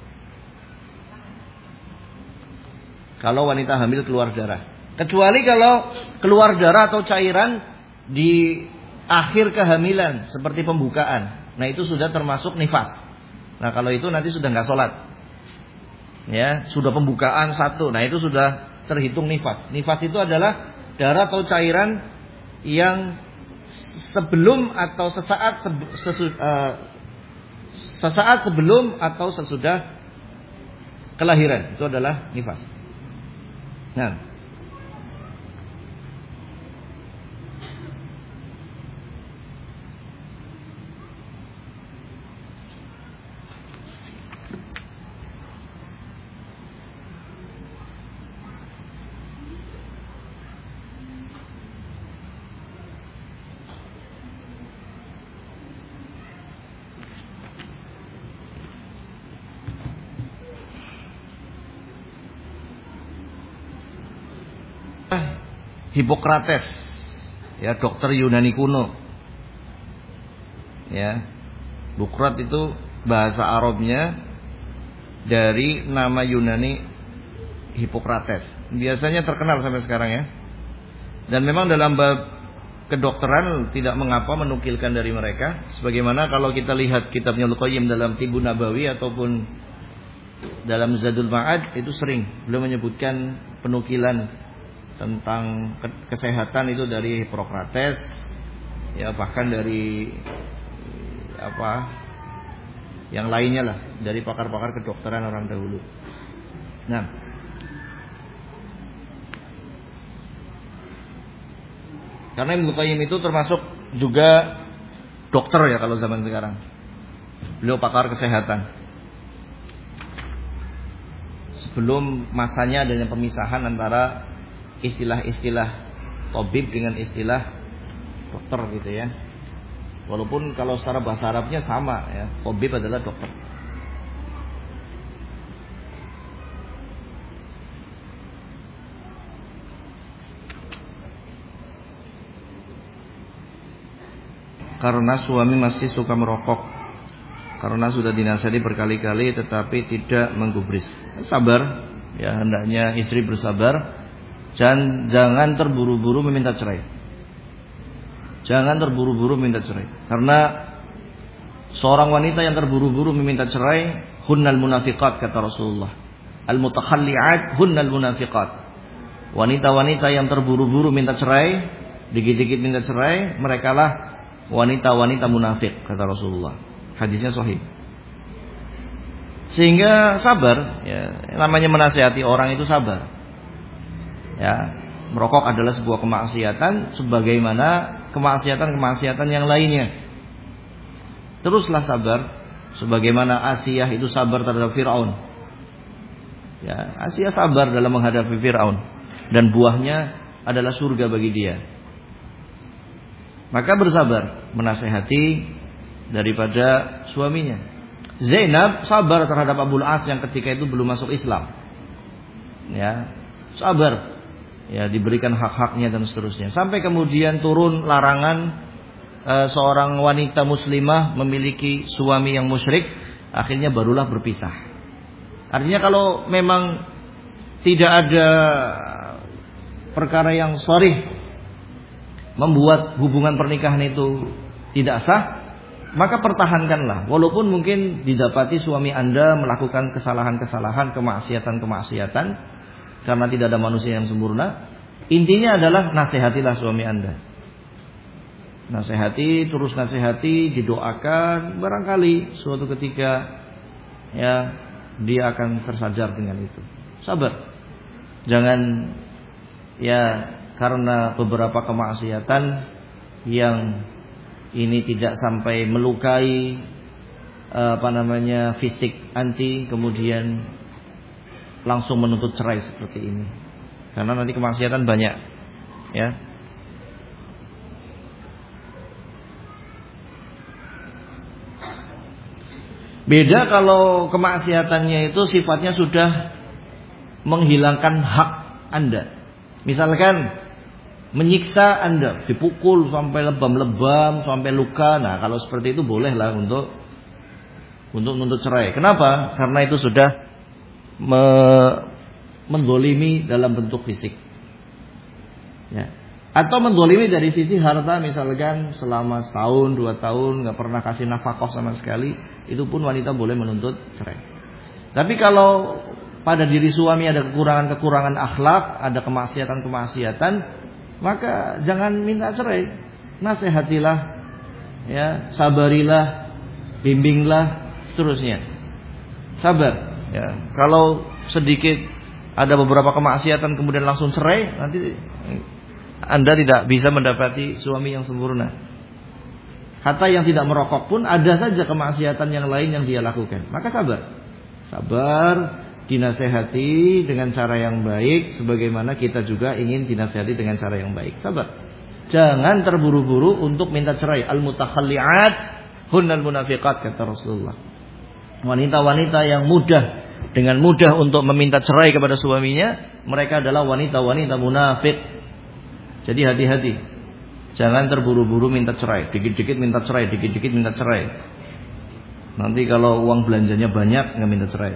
kalau wanita hamil keluar darah, kecuali kalau keluar darah atau cairan di akhir kehamilan seperti pembukaan, nah itu sudah termasuk nifas. Nah, kalau itu nanti sudah nggak sholat, ya, sudah pembukaan satu, nah itu sudah terhitung nifas. Nifas itu adalah darah atau cairan yang sebelum atau sesaat sebelum atau sesudah kelahiran, itu adalah nifas. Nah, Hippocrates, ya, dokter Yunani kuno, ya. Bukrat itu bahasa Arabnya dari nama Yunani Hippocrates. Biasanya terkenal sampai sekarang, ya. Dan memang dalam bab kedokteran tidak mengapa menukilkan dari mereka. Sebagaimana kalau kita lihat kitabnya Al-Qayyim dalam Tibbun Nabawi ataupun dalam Zadul Ma'ad, itu sering beliau menyebutkan penukilan tentang kesehatan itu dari Hippocrates, ya bahkan dari yang lainnya lah, dari pakar-pakar kedokteran orang dahulu. Nah, karena Ibnu Qayyim itu termasuk juga dokter ya kalau zaman sekarang. Beliau pakar kesehatan. Sebelum masanya adanya pemisahan antara istilah-istilah tabib dengan istilah dokter gitu ya. Walaupun kalau secara bahasa Arabnya sama ya, tabib adalah dokter. Karena suami masih suka merokok, karena sudah dinasihati berkali-kali tetapi tidak menggubris. Sabar, ya hendaknya istri bersabar. Jangan terburu-buru meminta cerai. Jangan terburu-buru minta cerai. Karena seorang wanita yang terburu-buru meminta cerai, hunnal munafiqat kata Rasulullah. Al-mutakhalli'at hunnal munafiqat. Wanita-wanita yang terburu-buru minta cerai, dikit-dikit minta cerai, merekalah wanita-wanita munafik kata Rasulullah. Hadisnya sahih. Sehingga sabar, ya, namanya menasihati orang itu sabar. Ya, merokok adalah sebuah kemaksiatan sebagaimana kemaksiatan-kemaksiatan yang lainnya. Teruslah sabar sebagaimana Asiyah itu sabar terhadap Firaun. Ya, Asiyah sabar dalam menghadapi Firaun dan buahnya adalah surga bagi dia. Maka bersabar menasehati daripada suaminya. Zainab sabar terhadap Abul As yang ketika itu belum masuk Islam. Ya, sabar. Ya, diberikan hak-haknya dan seterusnya. Sampai kemudian turun larangan seorang wanita muslimah memiliki suami yang musyrik, akhirnya barulah berpisah. Artinya kalau memang tidak ada perkara yang sharih membuat hubungan pernikahan itu tidak sah, maka pertahankanlah. Walaupun mungkin didapati suami Anda melakukan kesalahan-kesalahan, kemaksiatan-kemaksiatan, karena tidak ada manusia yang sempurna. Intinya adalah nasihatilah suami Anda. Nasihati, terus nasihati, didoakan. Barangkali suatu ketika ya dia akan tersadar dengan itu. Sabar. Jangan ya karena beberapa kemaksiatan yang ini tidak sampai melukai fisik anti, kemudian langsung menuntut cerai seperti ini. Karena nanti kemaksiatan banyak, ya. Beda kalau kemaksiatannya itu sifatnya sudah menghilangkan hak Anda. Misalkan menyiksa Anda, dipukul sampai lebam-lebam, sampai luka. Nah, kalau seperti itu bolehlah untuk menuntut cerai. Kenapa? Karena itu sudah mendolimi dalam bentuk fisik. Ya. Atau mendolimi dari sisi harta, misalkan selama setahun, 2 tahun nggak pernah kasih nafkah sama sekali, itu pun wanita boleh menuntut cerai. Tapi kalau pada diri suami ada kekurangan-kekurangan akhlak, ada kemaksiatan-kemaksiatan, maka jangan minta cerai. Nasihatilah, ya, sabarilah, bimbinglah, seterusnya. Sabar. Ya. Kalau sedikit ada beberapa kemaksiatan kemudian langsung cerai, nanti Anda tidak bisa mendapati suami yang sempurna. Hatta yang tidak merokok pun ada saja kemaksiatan yang lain yang dia lakukan. Maka sabar. Sabar, dinasehati dengan cara yang baik, sebagaimana kita juga ingin dinasehati dengan cara yang baik. Sabar. Jangan terburu-buru untuk minta cerai. Al-mutakhalli'at hunnal munafiqat kata Rasulullah. Wanita-wanita yang dengan mudah untuk meminta cerai kepada suaminya, mereka adalah wanita-wanita munafik. Jadi hati-hati. Jangan terburu-buru minta cerai. Dikit-dikit minta cerai, dikit-dikit minta cerai. Nanti kalau uang belanjanya banyak, nggak minta cerai.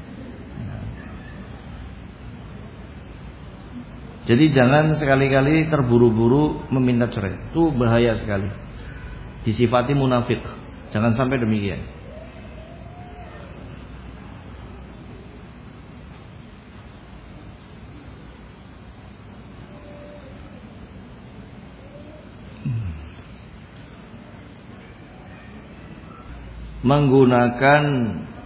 Jadi jangan sekali-kali terburu-buru meminta cerai. Itu bahaya sekali. Disifati munafik. Jangan sampai demikian. menggunakan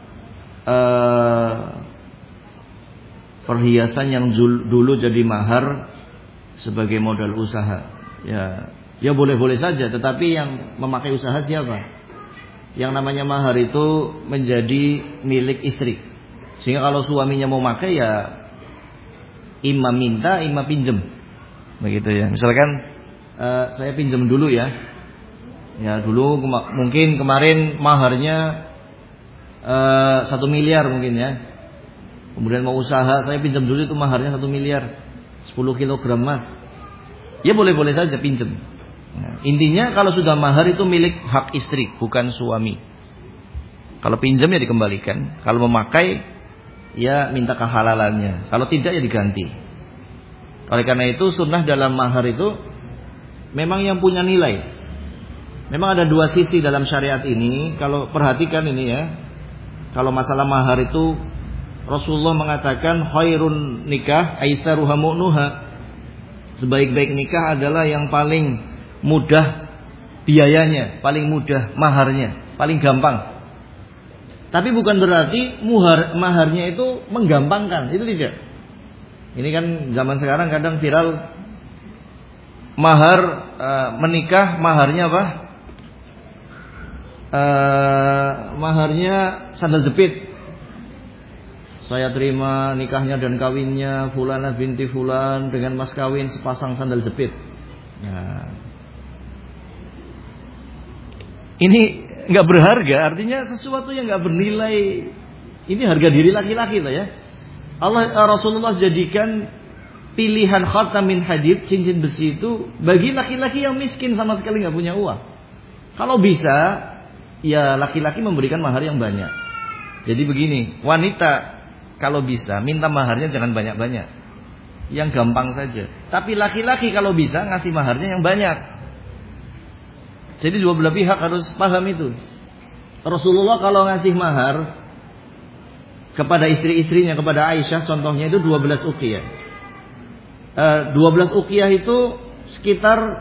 perhiasan yang dulu jadi mahar sebagai modal usaha. Ya boleh-boleh saja, tetapi yang memakai usaha siapa? Yang namanya mahar itu menjadi milik istri. Sehingga kalau suaminya mau pakai ya imam minta, imam pinjem. Begitu ya. Misalkan saya pinjem dulu ya. Ya dulu mungkin kemarin maharnya 1 miliar mungkin ya. Kemudian mau usaha, saya pinjam dulu itu maharnya 1 miliar, 10 kilogram emas. Ya boleh-boleh saja pinjam. Nah, intinya kalau sudah mahar itu milik hak istri, bukan suami. Kalau pinjam ya dikembalikan. Kalau memakai ya minta kehalalannya. Kalau tidak ya diganti. Oleh karena itu sunnah dalam mahar itu memang yang punya nilai. Memang ada dua sisi dalam syariat ini. Kalau perhatikan ini ya. Kalau masalah mahar itu Rasulullah mengatakan khairun nikah aisaruha mu'nuha. Sebaik-baik nikah adalah yang paling mudah biayanya, paling mudah maharnya, paling gampang. Tapi bukan berarti maharnya itu menggampangkan, itu tidak. Ini kan zaman sekarang kadang viral mahar menikah, maharnya apa? Maharnya sandal jepit. Saya terima nikahnya dan kawinnya Fulanah binti Fulan dengan mas kawin sepasang sandal jepit. Nah, ini nggak berharga, artinya sesuatu yang nggak bernilai. Ini harga diri laki-laki lah ya. Rasulullah jadikan pilihan khatam min hadid, cincin besi itu bagi laki-laki yang miskin sama sekali nggak punya uang. Kalau bisa, ya laki-laki memberikan mahar yang banyak. Jadi begini, wanita kalau bisa minta maharnya jangan banyak-banyak, yang gampang saja. Tapi laki-laki kalau bisa ngasih maharnya yang banyak. Jadi dua belah pihak harus paham itu. Rasulullah kalau ngasih mahar kepada istri-istrinya, kepada Aisyah contohnya itu 12 uqiyah. 12 uqiyah itu sekitar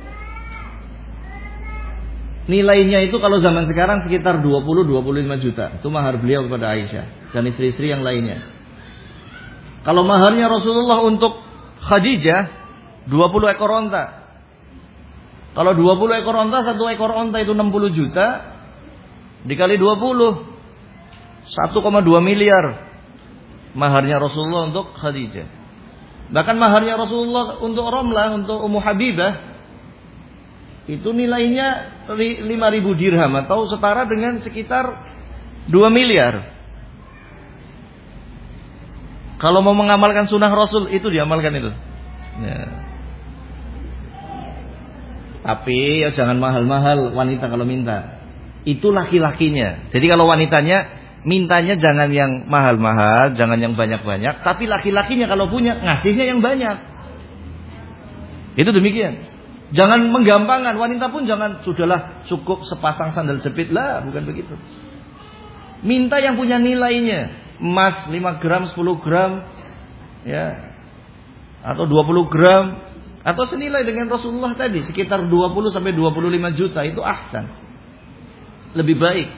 nilainya itu kalau zaman sekarang sekitar 20-25 juta. Itu mahar beliau kepada Aisyah dan istri-istri yang lainnya. Kalau maharnya Rasulullah untuk Khadijah 20 ekor onta. Kalau 20 ekor onta, 1 ekor onta itu 60 juta. Dikali 20 1,2 miliar maharnya Rasulullah untuk Khadijah. Bahkan maharnya Rasulullah untuk Romlah, untuk Ummu Habibah, itu nilainya 5.000 dirham atau setara dengan sekitar 2 miliar. Kalau mau mengamalkan sunnah Rasul itu diamalkan itu. Ya. Tapi ya jangan mahal-mahal wanita kalau minta. Itu laki-lakinya. Jadi kalau wanitanya mintanya jangan yang mahal-mahal, jangan yang banyak-banyak. Tapi laki-lakinya kalau punya ngasihnya yang banyak. Itu demikian. Jangan menggampangkan, wanita pun jangan sudahlah cukup sepasang sandal jepit lah, bukan begitu. Minta yang punya nilainya, emas 5 gram, 10 gram, ya, atau 20 gram, atau senilai dengan Rasulullah tadi, sekitar 20 sampai 25 juta itu ahsan, lebih baik.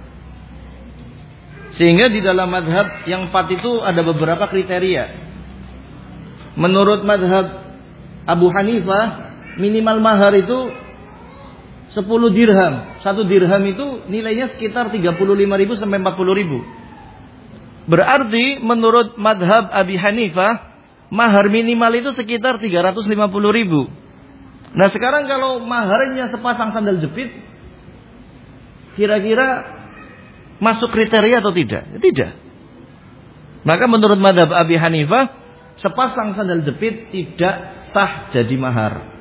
Sehingga di dalam madhab yang 4 itu ada beberapa kriteria. Menurut madhab Abu Hanifah, minimal mahar itu 10 dirham. 1 dirham itu nilainya sekitar 35.000 sampai 40.000. Berarti menurut madhab Abi Hanifah, mahar minimal itu sekitar 350.000. Nah sekarang kalau maharnya sepasang sandal jepit, kira-kira masuk kriteria atau tidak? Tidak. Maka menurut madhab Abi Hanifah, sepasang sandal jepit tidak sah jadi mahar.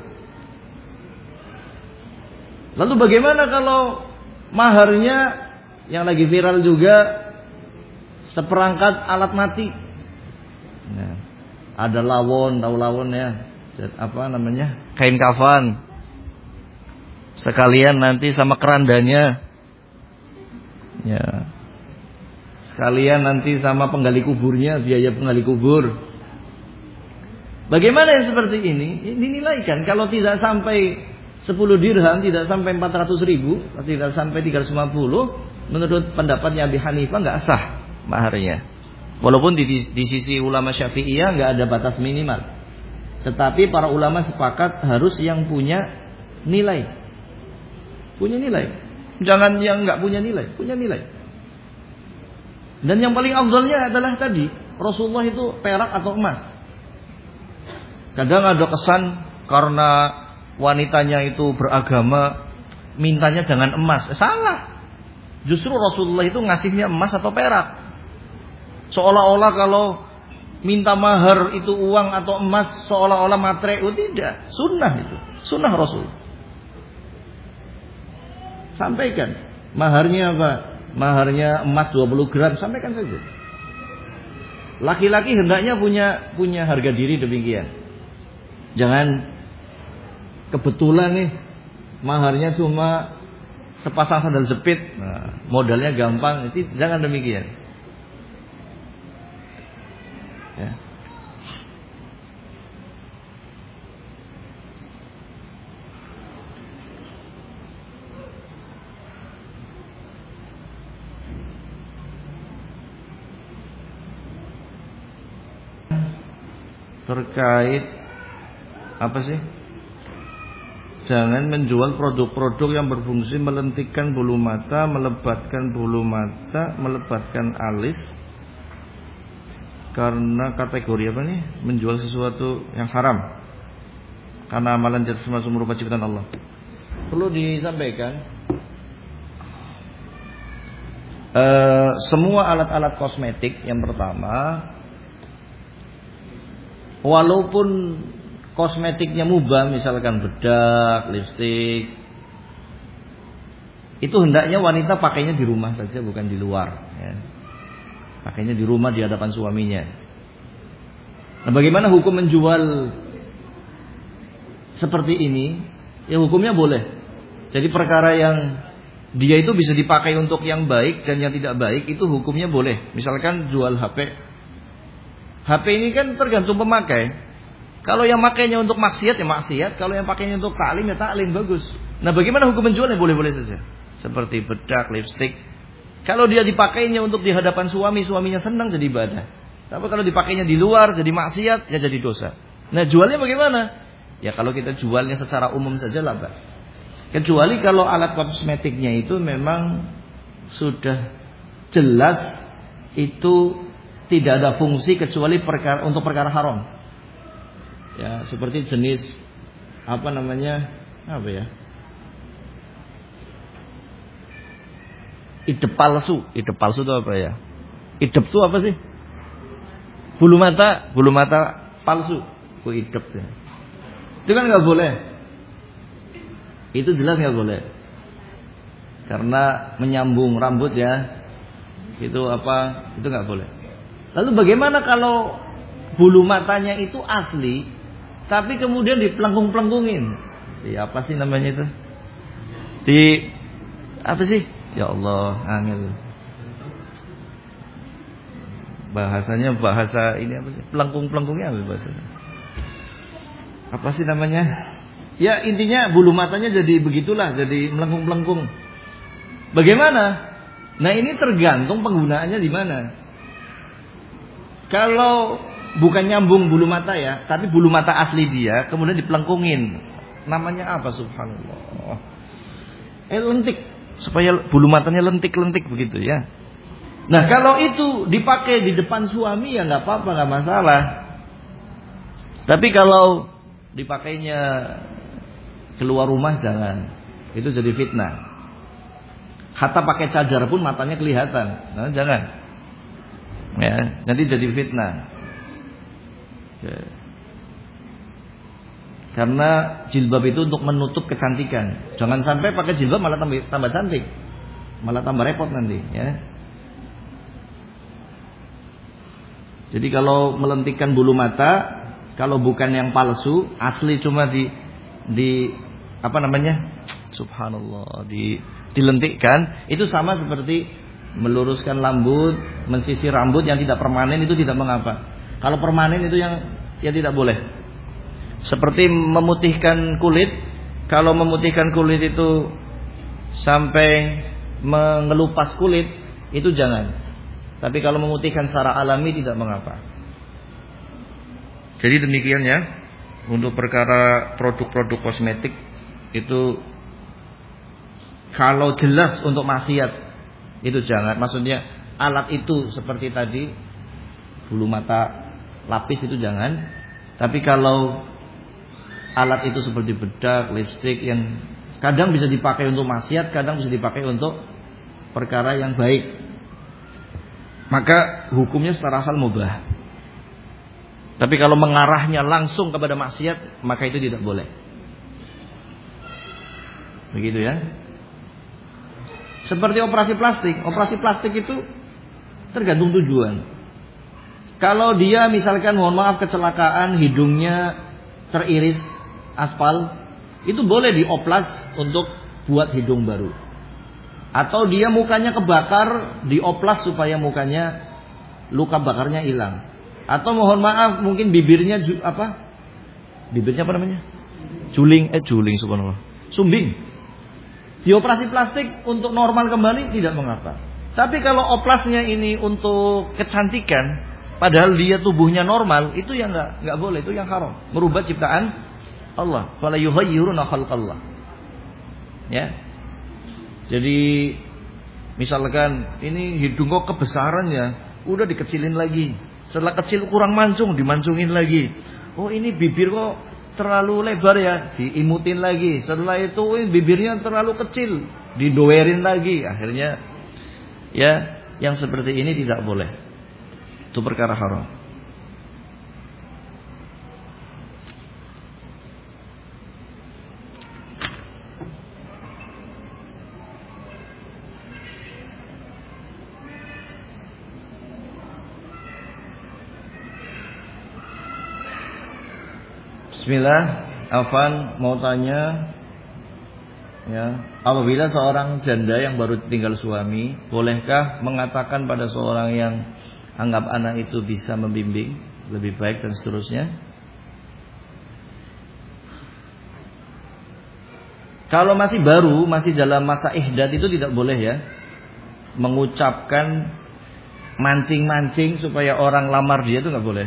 Lalu bagaimana kalau maharnya yang lagi viral juga seperangkat alat mati? Nah, ada lawon, tahu lawon ya? Apa namanya? Kain kafan. Sekalian nanti sama kerandanya. Ya. Sekalian nanti sama penggali kuburnya, biaya penggali kubur. Bagaimana yang seperti ini? Dinilaikan kalau tidak sampai 10 dirham, tidak sampai 400.000, tidak sampai 350, menurut pendapatnya Abi Hanifah nggak sah maharnya. Walaupun di sisi ulama Syafi'iyah nggak ada batas minimal. Tetapi para ulama sepakat harus yang punya nilai. Punya nilai. Jangan yang nggak punya nilai, punya nilai. Dan yang paling afdalnya adalah tadi, Rasulullah itu perak atau emas. Kadang ada kesan karena wanitanya itu beragama, mintanya jangan emas. Salah. Justru Rasulullah itu ngasihnya emas atau perak. Seolah-olah kalau minta mahar itu uang atau emas, seolah-olah matre. Oh tidak, sunnah itu, sunnah Rasul. Sampaikan maharnya apa? Maharnya emas 20 gram, sampaikan saja. Laki-laki hendaknya punya harga diri demikian. Jangan kebetulan nih maharnya cuma sepasang sandal jepit, nah, modalnya gampang, itu jangan demikian. Ya. Terkait apa sih? Jangan menjual produk-produk yang berfungsi melentikkan bulu mata, melebatkan bulu mata, melebatkan alis. Karena kategori apa nih? Menjual sesuatu yang haram. Karena amalan jasmani merupakan ciptaan Allah. Perlu disampaikan, semua alat-alat kosmetik yang pertama, walaupun kosmetiknya mubah, misalkan bedak, lipstik, itu hendaknya wanita pakainya di rumah saja, bukan di luar. Ya. Pakainya di rumah di hadapan suaminya. Nah, bagaimana hukum menjual seperti ini? Ya hukumnya boleh. Jadi perkara yang dia itu bisa dipakai untuk yang baik dan yang tidak baik itu hukumnya boleh. Misalkan jual HP. HP ini kan tergantung pemakai. Kalau yang makainya untuk maksiat ya maksiat, kalau yang pakainya untuk taklim ya taklim, bagus. Nah, bagaimana hukum menjualnya? Boleh-boleh saja. Seperti bedak, lipstik. Kalau dia dipakainya untuk di hadapan suami, suaminya senang jadi ibadah. Tapi kalau dipakainya di luar jadi maksiat, ya jadi dosa. Nah, jualnya bagaimana? Ya kalau kita jualnya secara umum saja lah, Pak. Kecuali kalau alat kosmetiknya itu memang sudah jelas itu tidak ada fungsi kecuali untuk perkara haram. Ya, seperti jenis apa namanya? Apa ya? Idep palsu. Idep palsu itu apa ya? Idep itu apa sih? Bulu mata palsu. Kok idep ya? Itu kan nggak boleh. Itu jelas nggak boleh. Karena menyambung rambut ya. Itu apa? Itu nggak boleh. Lalu bagaimana kalau bulu matanya itu asli, tapi kemudian dipelengkung-pelengkungin? Ya apa sih namanya itu? Apa sih? Ya Allah, angel. Bahasanya bahasa ini apa sih? Pelengkung-pelengkungnya apa bahasanya? Apa sih namanya? Ya intinya bulu matanya jadi begitulah, jadi melengkung-melengkung. Bagaimana? Nah ini tergantung penggunaannya di mana. Kalau bukan nyambung bulu mata ya, tapi bulu mata asli dia, kemudian dipelengkungin. Namanya apa? Subhanallah. Lentik. Supaya bulu matanya lentik-lentik begitu ya. Nah kalau itu dipakai di depan suami ya nggak apa-apa, nggak masalah. Tapi kalau dipakainya keluar rumah jangan. Itu jadi fitnah. Hatta pakai cadar pun matanya kelihatan. Nah, jangan. Ya, nanti jadi fitnah. Ya. Karena jilbab itu untuk menutup kecantikan. Jangan sampai pakai jilbab malah tambah cantik, malah tambah repot nanti. Ya. Jadi kalau melentikkan bulu mata, kalau bukan yang palsu, asli cuma di apa namanya? Subhanallah, dilentikkan, itu sama seperti meluruskan rambut, mensisir rambut yang tidak permanen itu tidak mengapa. Kalau permanen itu yang tidak boleh. Seperti memutihkan kulit. Kalau memutihkan kulit itu sampai mengelupas kulit itu jangan. Tapi kalau memutihkan secara alami tidak mengapa. Jadi demikian ya. Untuk perkara produk-produk kosmetik itu kalau jelas untuk maksiat itu jangan. Maksudnya alat itu seperti tadi bulu mata lapis itu jangan. Tapi kalau alat itu seperti bedak, lipstik yang kadang bisa dipakai untuk maksiat, kadang bisa dipakai untuk perkara yang baik, maka hukumnya secara asal mubah. Tapi kalau mengarahnya langsung kepada maksiat, maka itu tidak boleh. Begitu ya. Seperti operasi plastik. Operasi plastik itu tergantung tujuan. Kalau dia misalkan mohon maaf kecelakaan, hidungnya teriris aspal, itu boleh dioplas untuk buat hidung baru. Atau dia mukanya kebakar, dioplas supaya mukanya luka bakarnya hilang. Atau mohon maaf mungkin bibirnya bibirnya apa namanya? Juling subhanallah. Sumbing. Dioperasi plastik untuk normal kembali tidak mengapa. Tapi kalau oplasnya ini untuk kecantikan, padahal dia tubuhnya normal, itu yang enggak boleh, itu yang haram, merubah ciptaan Allah. Fala yughayyiruna khalqallah. Ya. Jadi misalkan ini hidung kok kebesaran ya, udah dikecilin lagi. Setelah kecil kurang mancung, dimancungin lagi. Oh ini bibir kok terlalu lebar ya, diimutin lagi. Setelah itu bibirnya terlalu kecil, didoerin lagi. Akhirnya ya yang seperti ini tidak boleh. Itu perkara haram. Bismillah, Afan mau tanya ya, apabila seorang janda yang baru tinggal suami, bolehkah mengatakan pada seorang yang anggap anak itu bisa membimbing lebih baik dan seterusnya? Kalau masih baru, masih dalam masa ihdad itu tidak boleh ya mengucapkan mancing-mancing supaya orang lamar dia, itu nggak boleh.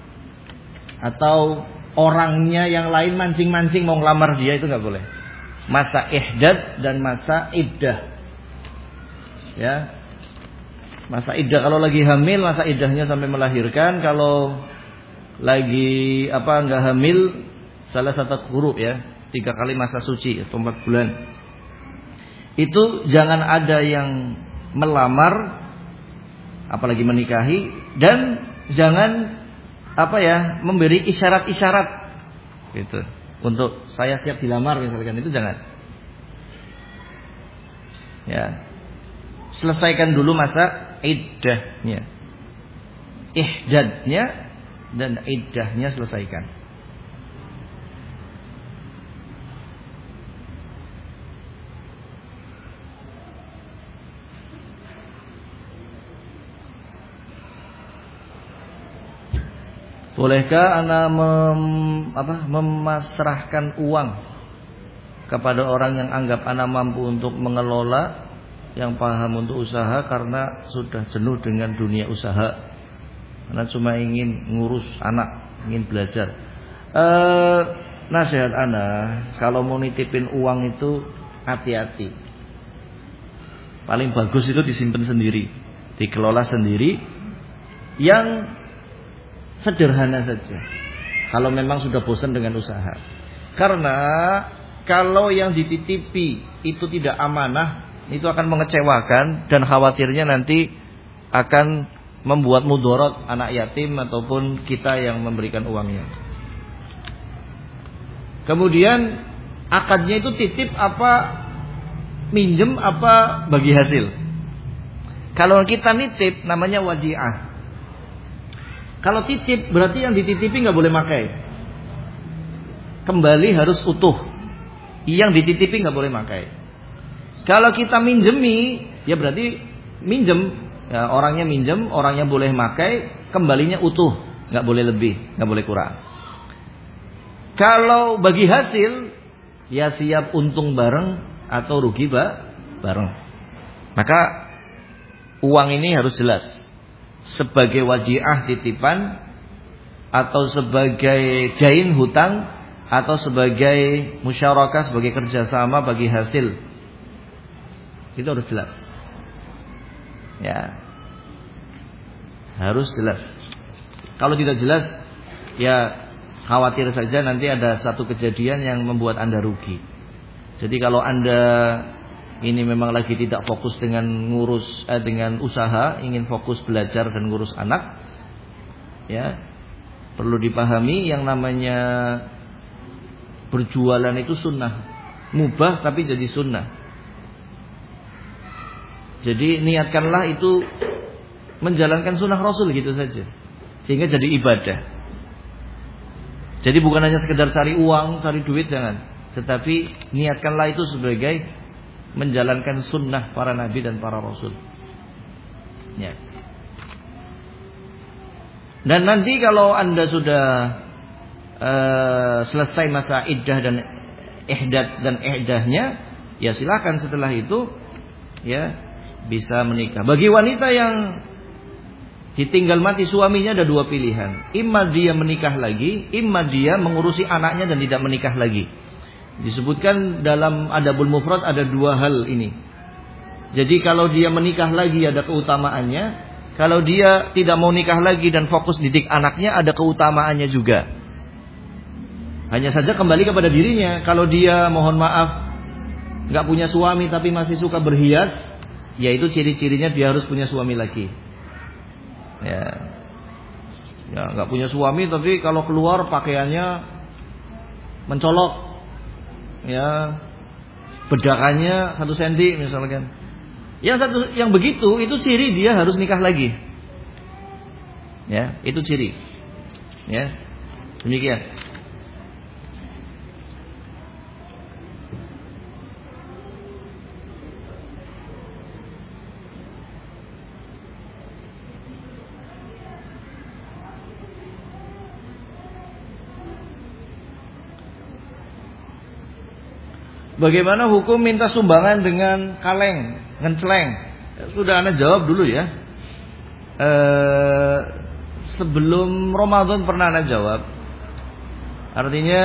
Atau orangnya yang lain mancing-mancing mau ngelamar dia, itu nggak boleh. Masa ihdad dan masa iddah. Ya. Masa iddah kalau lagi hamil, masa iddahnya sampai melahirkan. Kalau lagi nggak hamil, salah satu huruf ya, 3 kali masa suci atau 4 bulan. Itu jangan ada yang melamar, apalagi menikahi, dan jangan memberi isyarat-isyarat gitu untuk saya siap dilamar misalkan, itu jangan. Ya. Selesaikan dulu masa iddahnya. Ihdadnya dan iddahnya selesaikan. Bolehkah ana memasrahkan uang kepada orang yang anggap ana mampu untuk mengelola, yang paham untuk usaha karena sudah jenuh dengan dunia usaha, ana cuma ingin ngurus anak, ingin belajar? Nasihat ana, kalau mau nitipin uang itu hati-hati. Paling bagus itu disimpan sendiri, dikelola sendiri, yang sederhana saja. Kalau memang sudah bosan dengan usaha. Karena kalau yang dititipi itu tidak amanah, itu akan mengecewakan dan khawatirnya nanti akan membuat mudarat anak yatim ataupun kita yang memberikan uangnya. Kemudian akadnya itu titip apa minjem apa bagi hasil. Kalau kita nitip namanya wadi'ah. Kalau titip berarti yang dititipi nggak boleh pakai, kembali harus utuh. Yang dititipi nggak boleh pakai. Kalau kita minjemi, ya berarti minjem, ya, orangnya minjem, orangnya boleh pakai, kembalinya utuh, nggak boleh lebih, nggak boleh kurang. Kalau bagi hasil, ya siap untung bareng atau rugi bareng. Maka uang ini harus jelas sebagai wajiah titipan, atau sebagai dain hutang, atau sebagai musyarakah, sebagai kerjasama bagi hasil. Itu harus jelas. Ya, harus jelas. Kalau tidak jelas, ya khawatir saja nanti ada satu kejadian yang membuat Anda rugi. Jadi kalau Anda ini memang lagi tidak fokus dengan dengan usaha, ingin fokus belajar dan ngurus anak, ya perlu dipahami yang namanya berjualan itu sunnah, mubah tapi jadi sunnah. Jadi niatkanlah itu menjalankan sunnah Rasul gitu saja, sehingga jadi ibadah. Jadi bukan hanya sekedar cari uang, cari duit, jangan. Tetapi niatkanlah itu sebagai menjalankan sunnah para nabi dan para rasul. Ya. Dan nanti kalau Anda sudah selesai masa iddah dan ihdad dan ihdahnya, ya silakan setelah itu ya bisa menikah. Bagi wanita yang ditinggal mati suaminya ada dua pilihan. Imma dia menikah lagi, imma dia mengurusi anaknya dan tidak menikah lagi. Disebutkan dalam Adabul Mufrad ada dua hal ini. Jadi kalau dia menikah lagi ada keutamaannya, kalau dia tidak mau nikah lagi dan fokus didik anaknya ada keutamaannya juga. Hanya saja kembali kepada dirinya. Kalau dia mohon maaf gak punya suami tapi masih suka berhias, yaitu ciri-cirinya dia harus punya suami lagi. Ya, gak punya suami tapi kalau keluar pakaiannya mencolok, ya bedakannya 1 senti misalkan. Yang begitu itu ciri dia harus nikah lagi. Ya, itu ciri. Ya. Demikian. Bagaimana hukum minta sumbangan dengan kaleng, ngenceleng? Sudah Anda jawab dulu ya. Sebelum Ramadan pernah Anda jawab. Artinya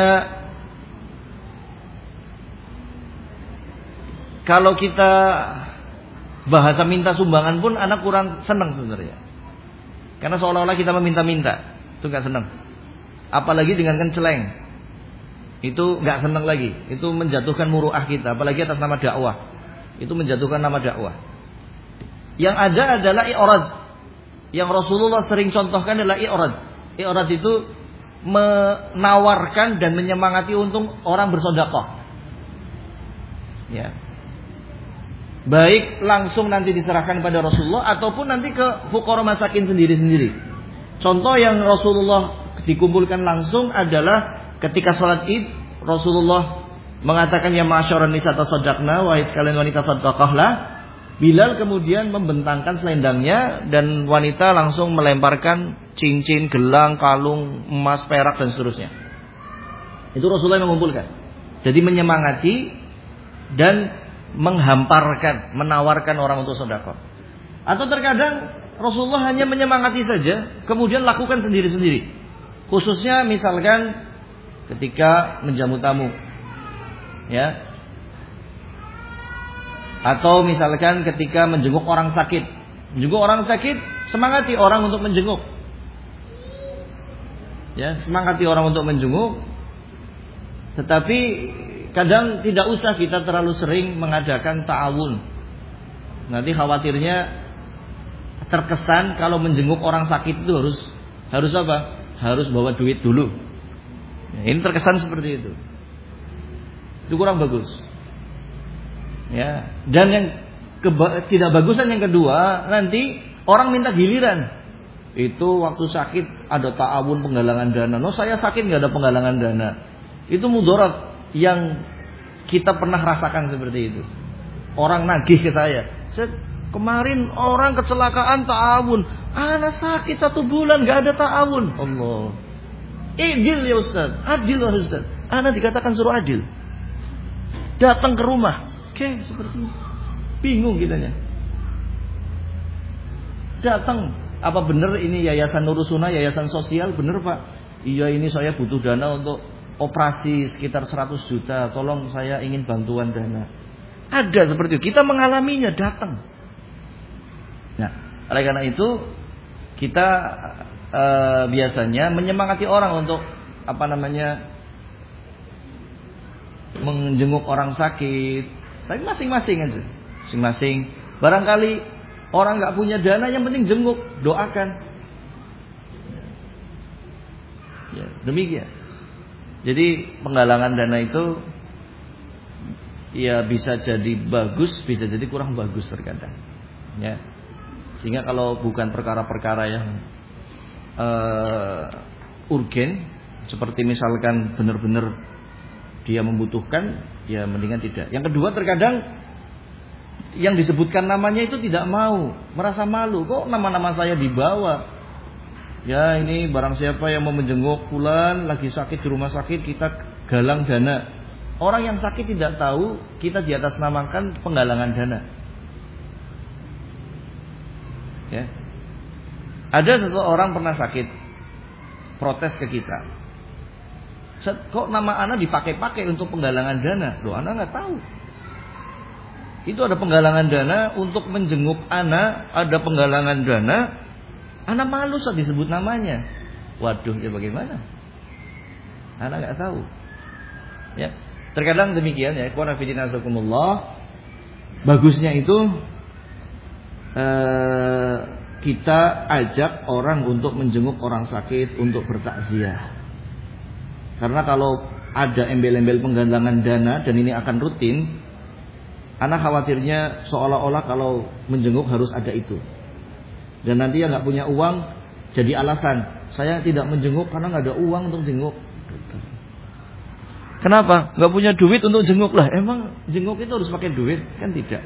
kalau kita bahasa minta sumbangan pun Anda kurang senang sebenarnya. Karena seolah-olah kita meminta-minta, itu gak senang. Apalagi dengan ngenceleng. Itu gak senang lagi. Itu menjatuhkan muruah kita. Apalagi atas nama dakwah. Itu menjatuhkan nama dakwah. Yang ada adalah i'rad. Yang Rasulullah sering contohkan adalah i'rad. I'rad itu menawarkan dan menyemangati untuk orang bersedekah. Ya. Baik langsung nanti diserahkan pada Rasulullah ataupun nanti ke fuqara masakin sendiri-sendiri. Contoh yang Rasulullah dikumpulkan langsung adalah ketika sholat Id, Rasulullah mengatakan ya ma'asyaran nisa tasaddaqna, wahai sekalian wanita sedekahlah. Bilal kemudian membentangkan selendangnya dan wanita langsung melemparkan cincin, gelang, kalung, emas, perak dan seterusnya. Itu Rasulullah yang mengumpulkan. Jadi menyemangati dan menghamparkan, menawarkan orang untuk sedekah. Atau terkadang Rasulullah hanya menyemangati saja, kemudian lakukan sendiri-sendiri. Khususnya misalkan ketika menjamu tamu, ya, atau misalkan ketika menjenguk orang sakit, semangati orang untuk menjenguk, ya, semangati orang untuk menjenguk. Tetapi kadang tidak usah kita terlalu sering mengadakan ta'awun. Nanti khawatirnya terkesan kalau menjenguk orang sakit itu harus apa? Harus bawa duit dulu. Ini terkesan seperti itu. Itu kurang bagus. Ya, dan yang tidak bagusan yang kedua, nanti orang minta giliran. Itu waktu sakit ada ta'awun penggalangan dana. No, saya sakit nggak ada penggalangan dana. Itu mudarat yang kita pernah rasakan seperti itu. Orang nagih ke saya. Kemarin orang kecelakaan ta'awun. Anak sakit 1 bulan nggak ada ta'awun. Allah. Adil ya Ustaz, adil ya Ustaz. Anak dikatakan suruh adil. Datang ke rumah, seperti ini. Bingung kitanya. Datang, apa benar ini yayasan Nurusuna, yayasan sosial? Benar Pak? Iya, ini saya butuh dana untuk operasi sekitar 100 juta. Tolong, saya ingin bantuan dana. Ada seperti itu. Kita mengalaminya, datang. Nah, oleh karena itu kita biasanya menyemangati orang untuk menjenguk orang sakit. Tapi masing-masing aja, masing-masing. Barangkali orang nggak punya dana, yang penting jenguk, doakan. Ya, demikian. Jadi penggalangan dana itu ya bisa jadi bagus, bisa jadi kurang bagus terkadang. Ya. Sehingga kalau bukan perkara-perkara yang urgen, seperti misalkan benar-benar dia membutuhkan, ya mendingan tidak. Yang kedua, terkadang yang disebutkan namanya itu tidak mau, merasa malu. Kok nama-nama saya dibawa? Ya, ini barang siapa yang mau menjenguk fulan lagi sakit di rumah sakit, kita galang dana. Orang yang sakit tidak tahu kita di atas namakan penggalangan dana. Ya. Ada seseorang pernah sakit, protes ke kita. Kok nama anak dipakai-pakai untuk penggalangan dana? Loh, anak nggak tahu. Itu ada penggalangan dana untuk menjenguk anak, ada penggalangan dana. Anak malu saat disebut namanya. Waduh, ya bagaimana? Anak nggak tahu. Ya, terkadang demikian ya. Bagusnya itu kita ajak orang untuk menjenguk orang sakit, untuk bertakziah. Karena kalau ada embel-embel penggalangan dana dan ini akan rutin, anak khawatirnya seolah-olah kalau menjenguk harus ada itu. Dan nanti yang nggak punya uang jadi alasan, saya tidak menjenguk karena nggak ada uang untuk jenguk. Kenapa? Nggak punya duit untuk jenguk lah. Emang jenguk itu harus pakai duit? Kan tidak.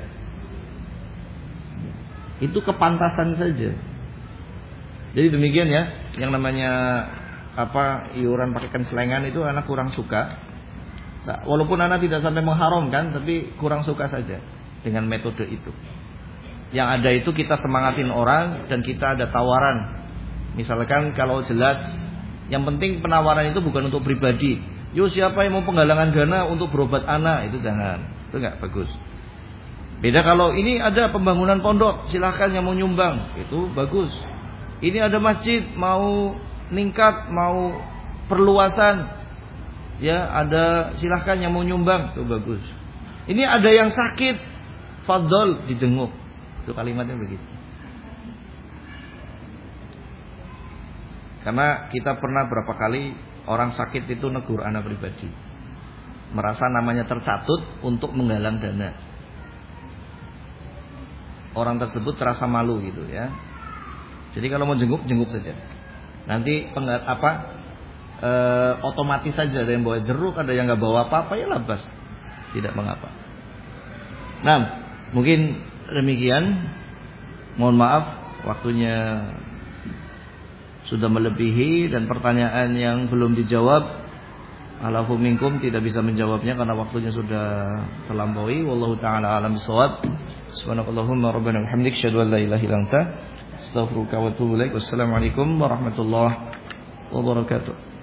Itu kepantasan saja. Jadi demikian ya, yang namanya iuran pakai kencelengan itu anak kurang suka. Nah, walaupun anak tidak sampai mengharamkan, tapi kurang suka saja dengan metode itu. Yang ada itu kita semangatin orang dan kita ada tawaran. Misalkan kalau jelas, yang penting penawaran itu bukan untuk pribadi. Yo, siapa yang mau penggalangan dana untuk berobat anak, itu jangan. Itu enggak bagus. Beda kalau ini ada pembangunan pondok, silahkan yang mau nyumbang, itu bagus. Ini ada masjid mau ningkat, mau perluasan, ya ada, silahkan yang mau nyumbang, itu bagus. Ini ada yang sakit, fadol dijenguk, itu kalimatnya begitu. Karena kita pernah berapa kali orang sakit itu negur anak pribadi, merasa namanya tercatut untuk menggalang dana. Orang tersebut terasa malu gitu ya. Jadi kalau mau jenguk, jenguk saja. Nanti otomatis saja, ada yang bawa jeruk, ada yang nggak bawa apa-apa, ya labas, tidak mengapa. Nah, mungkin demikian. Mohon maaf, waktunya sudah melebihi dan pertanyaan yang belum dijawab, alafu minkum, tidak bisa menjawabnya karena waktunya sudah terlampaui. Wallahu taala alam bisawab. Subhanakallahumma rabbana bihamdik, asyhadu an la ilaha illa anta, astaghfiruka wa atubu ilaik. Wassalamualaikum warahmatullahi wabarakatuh.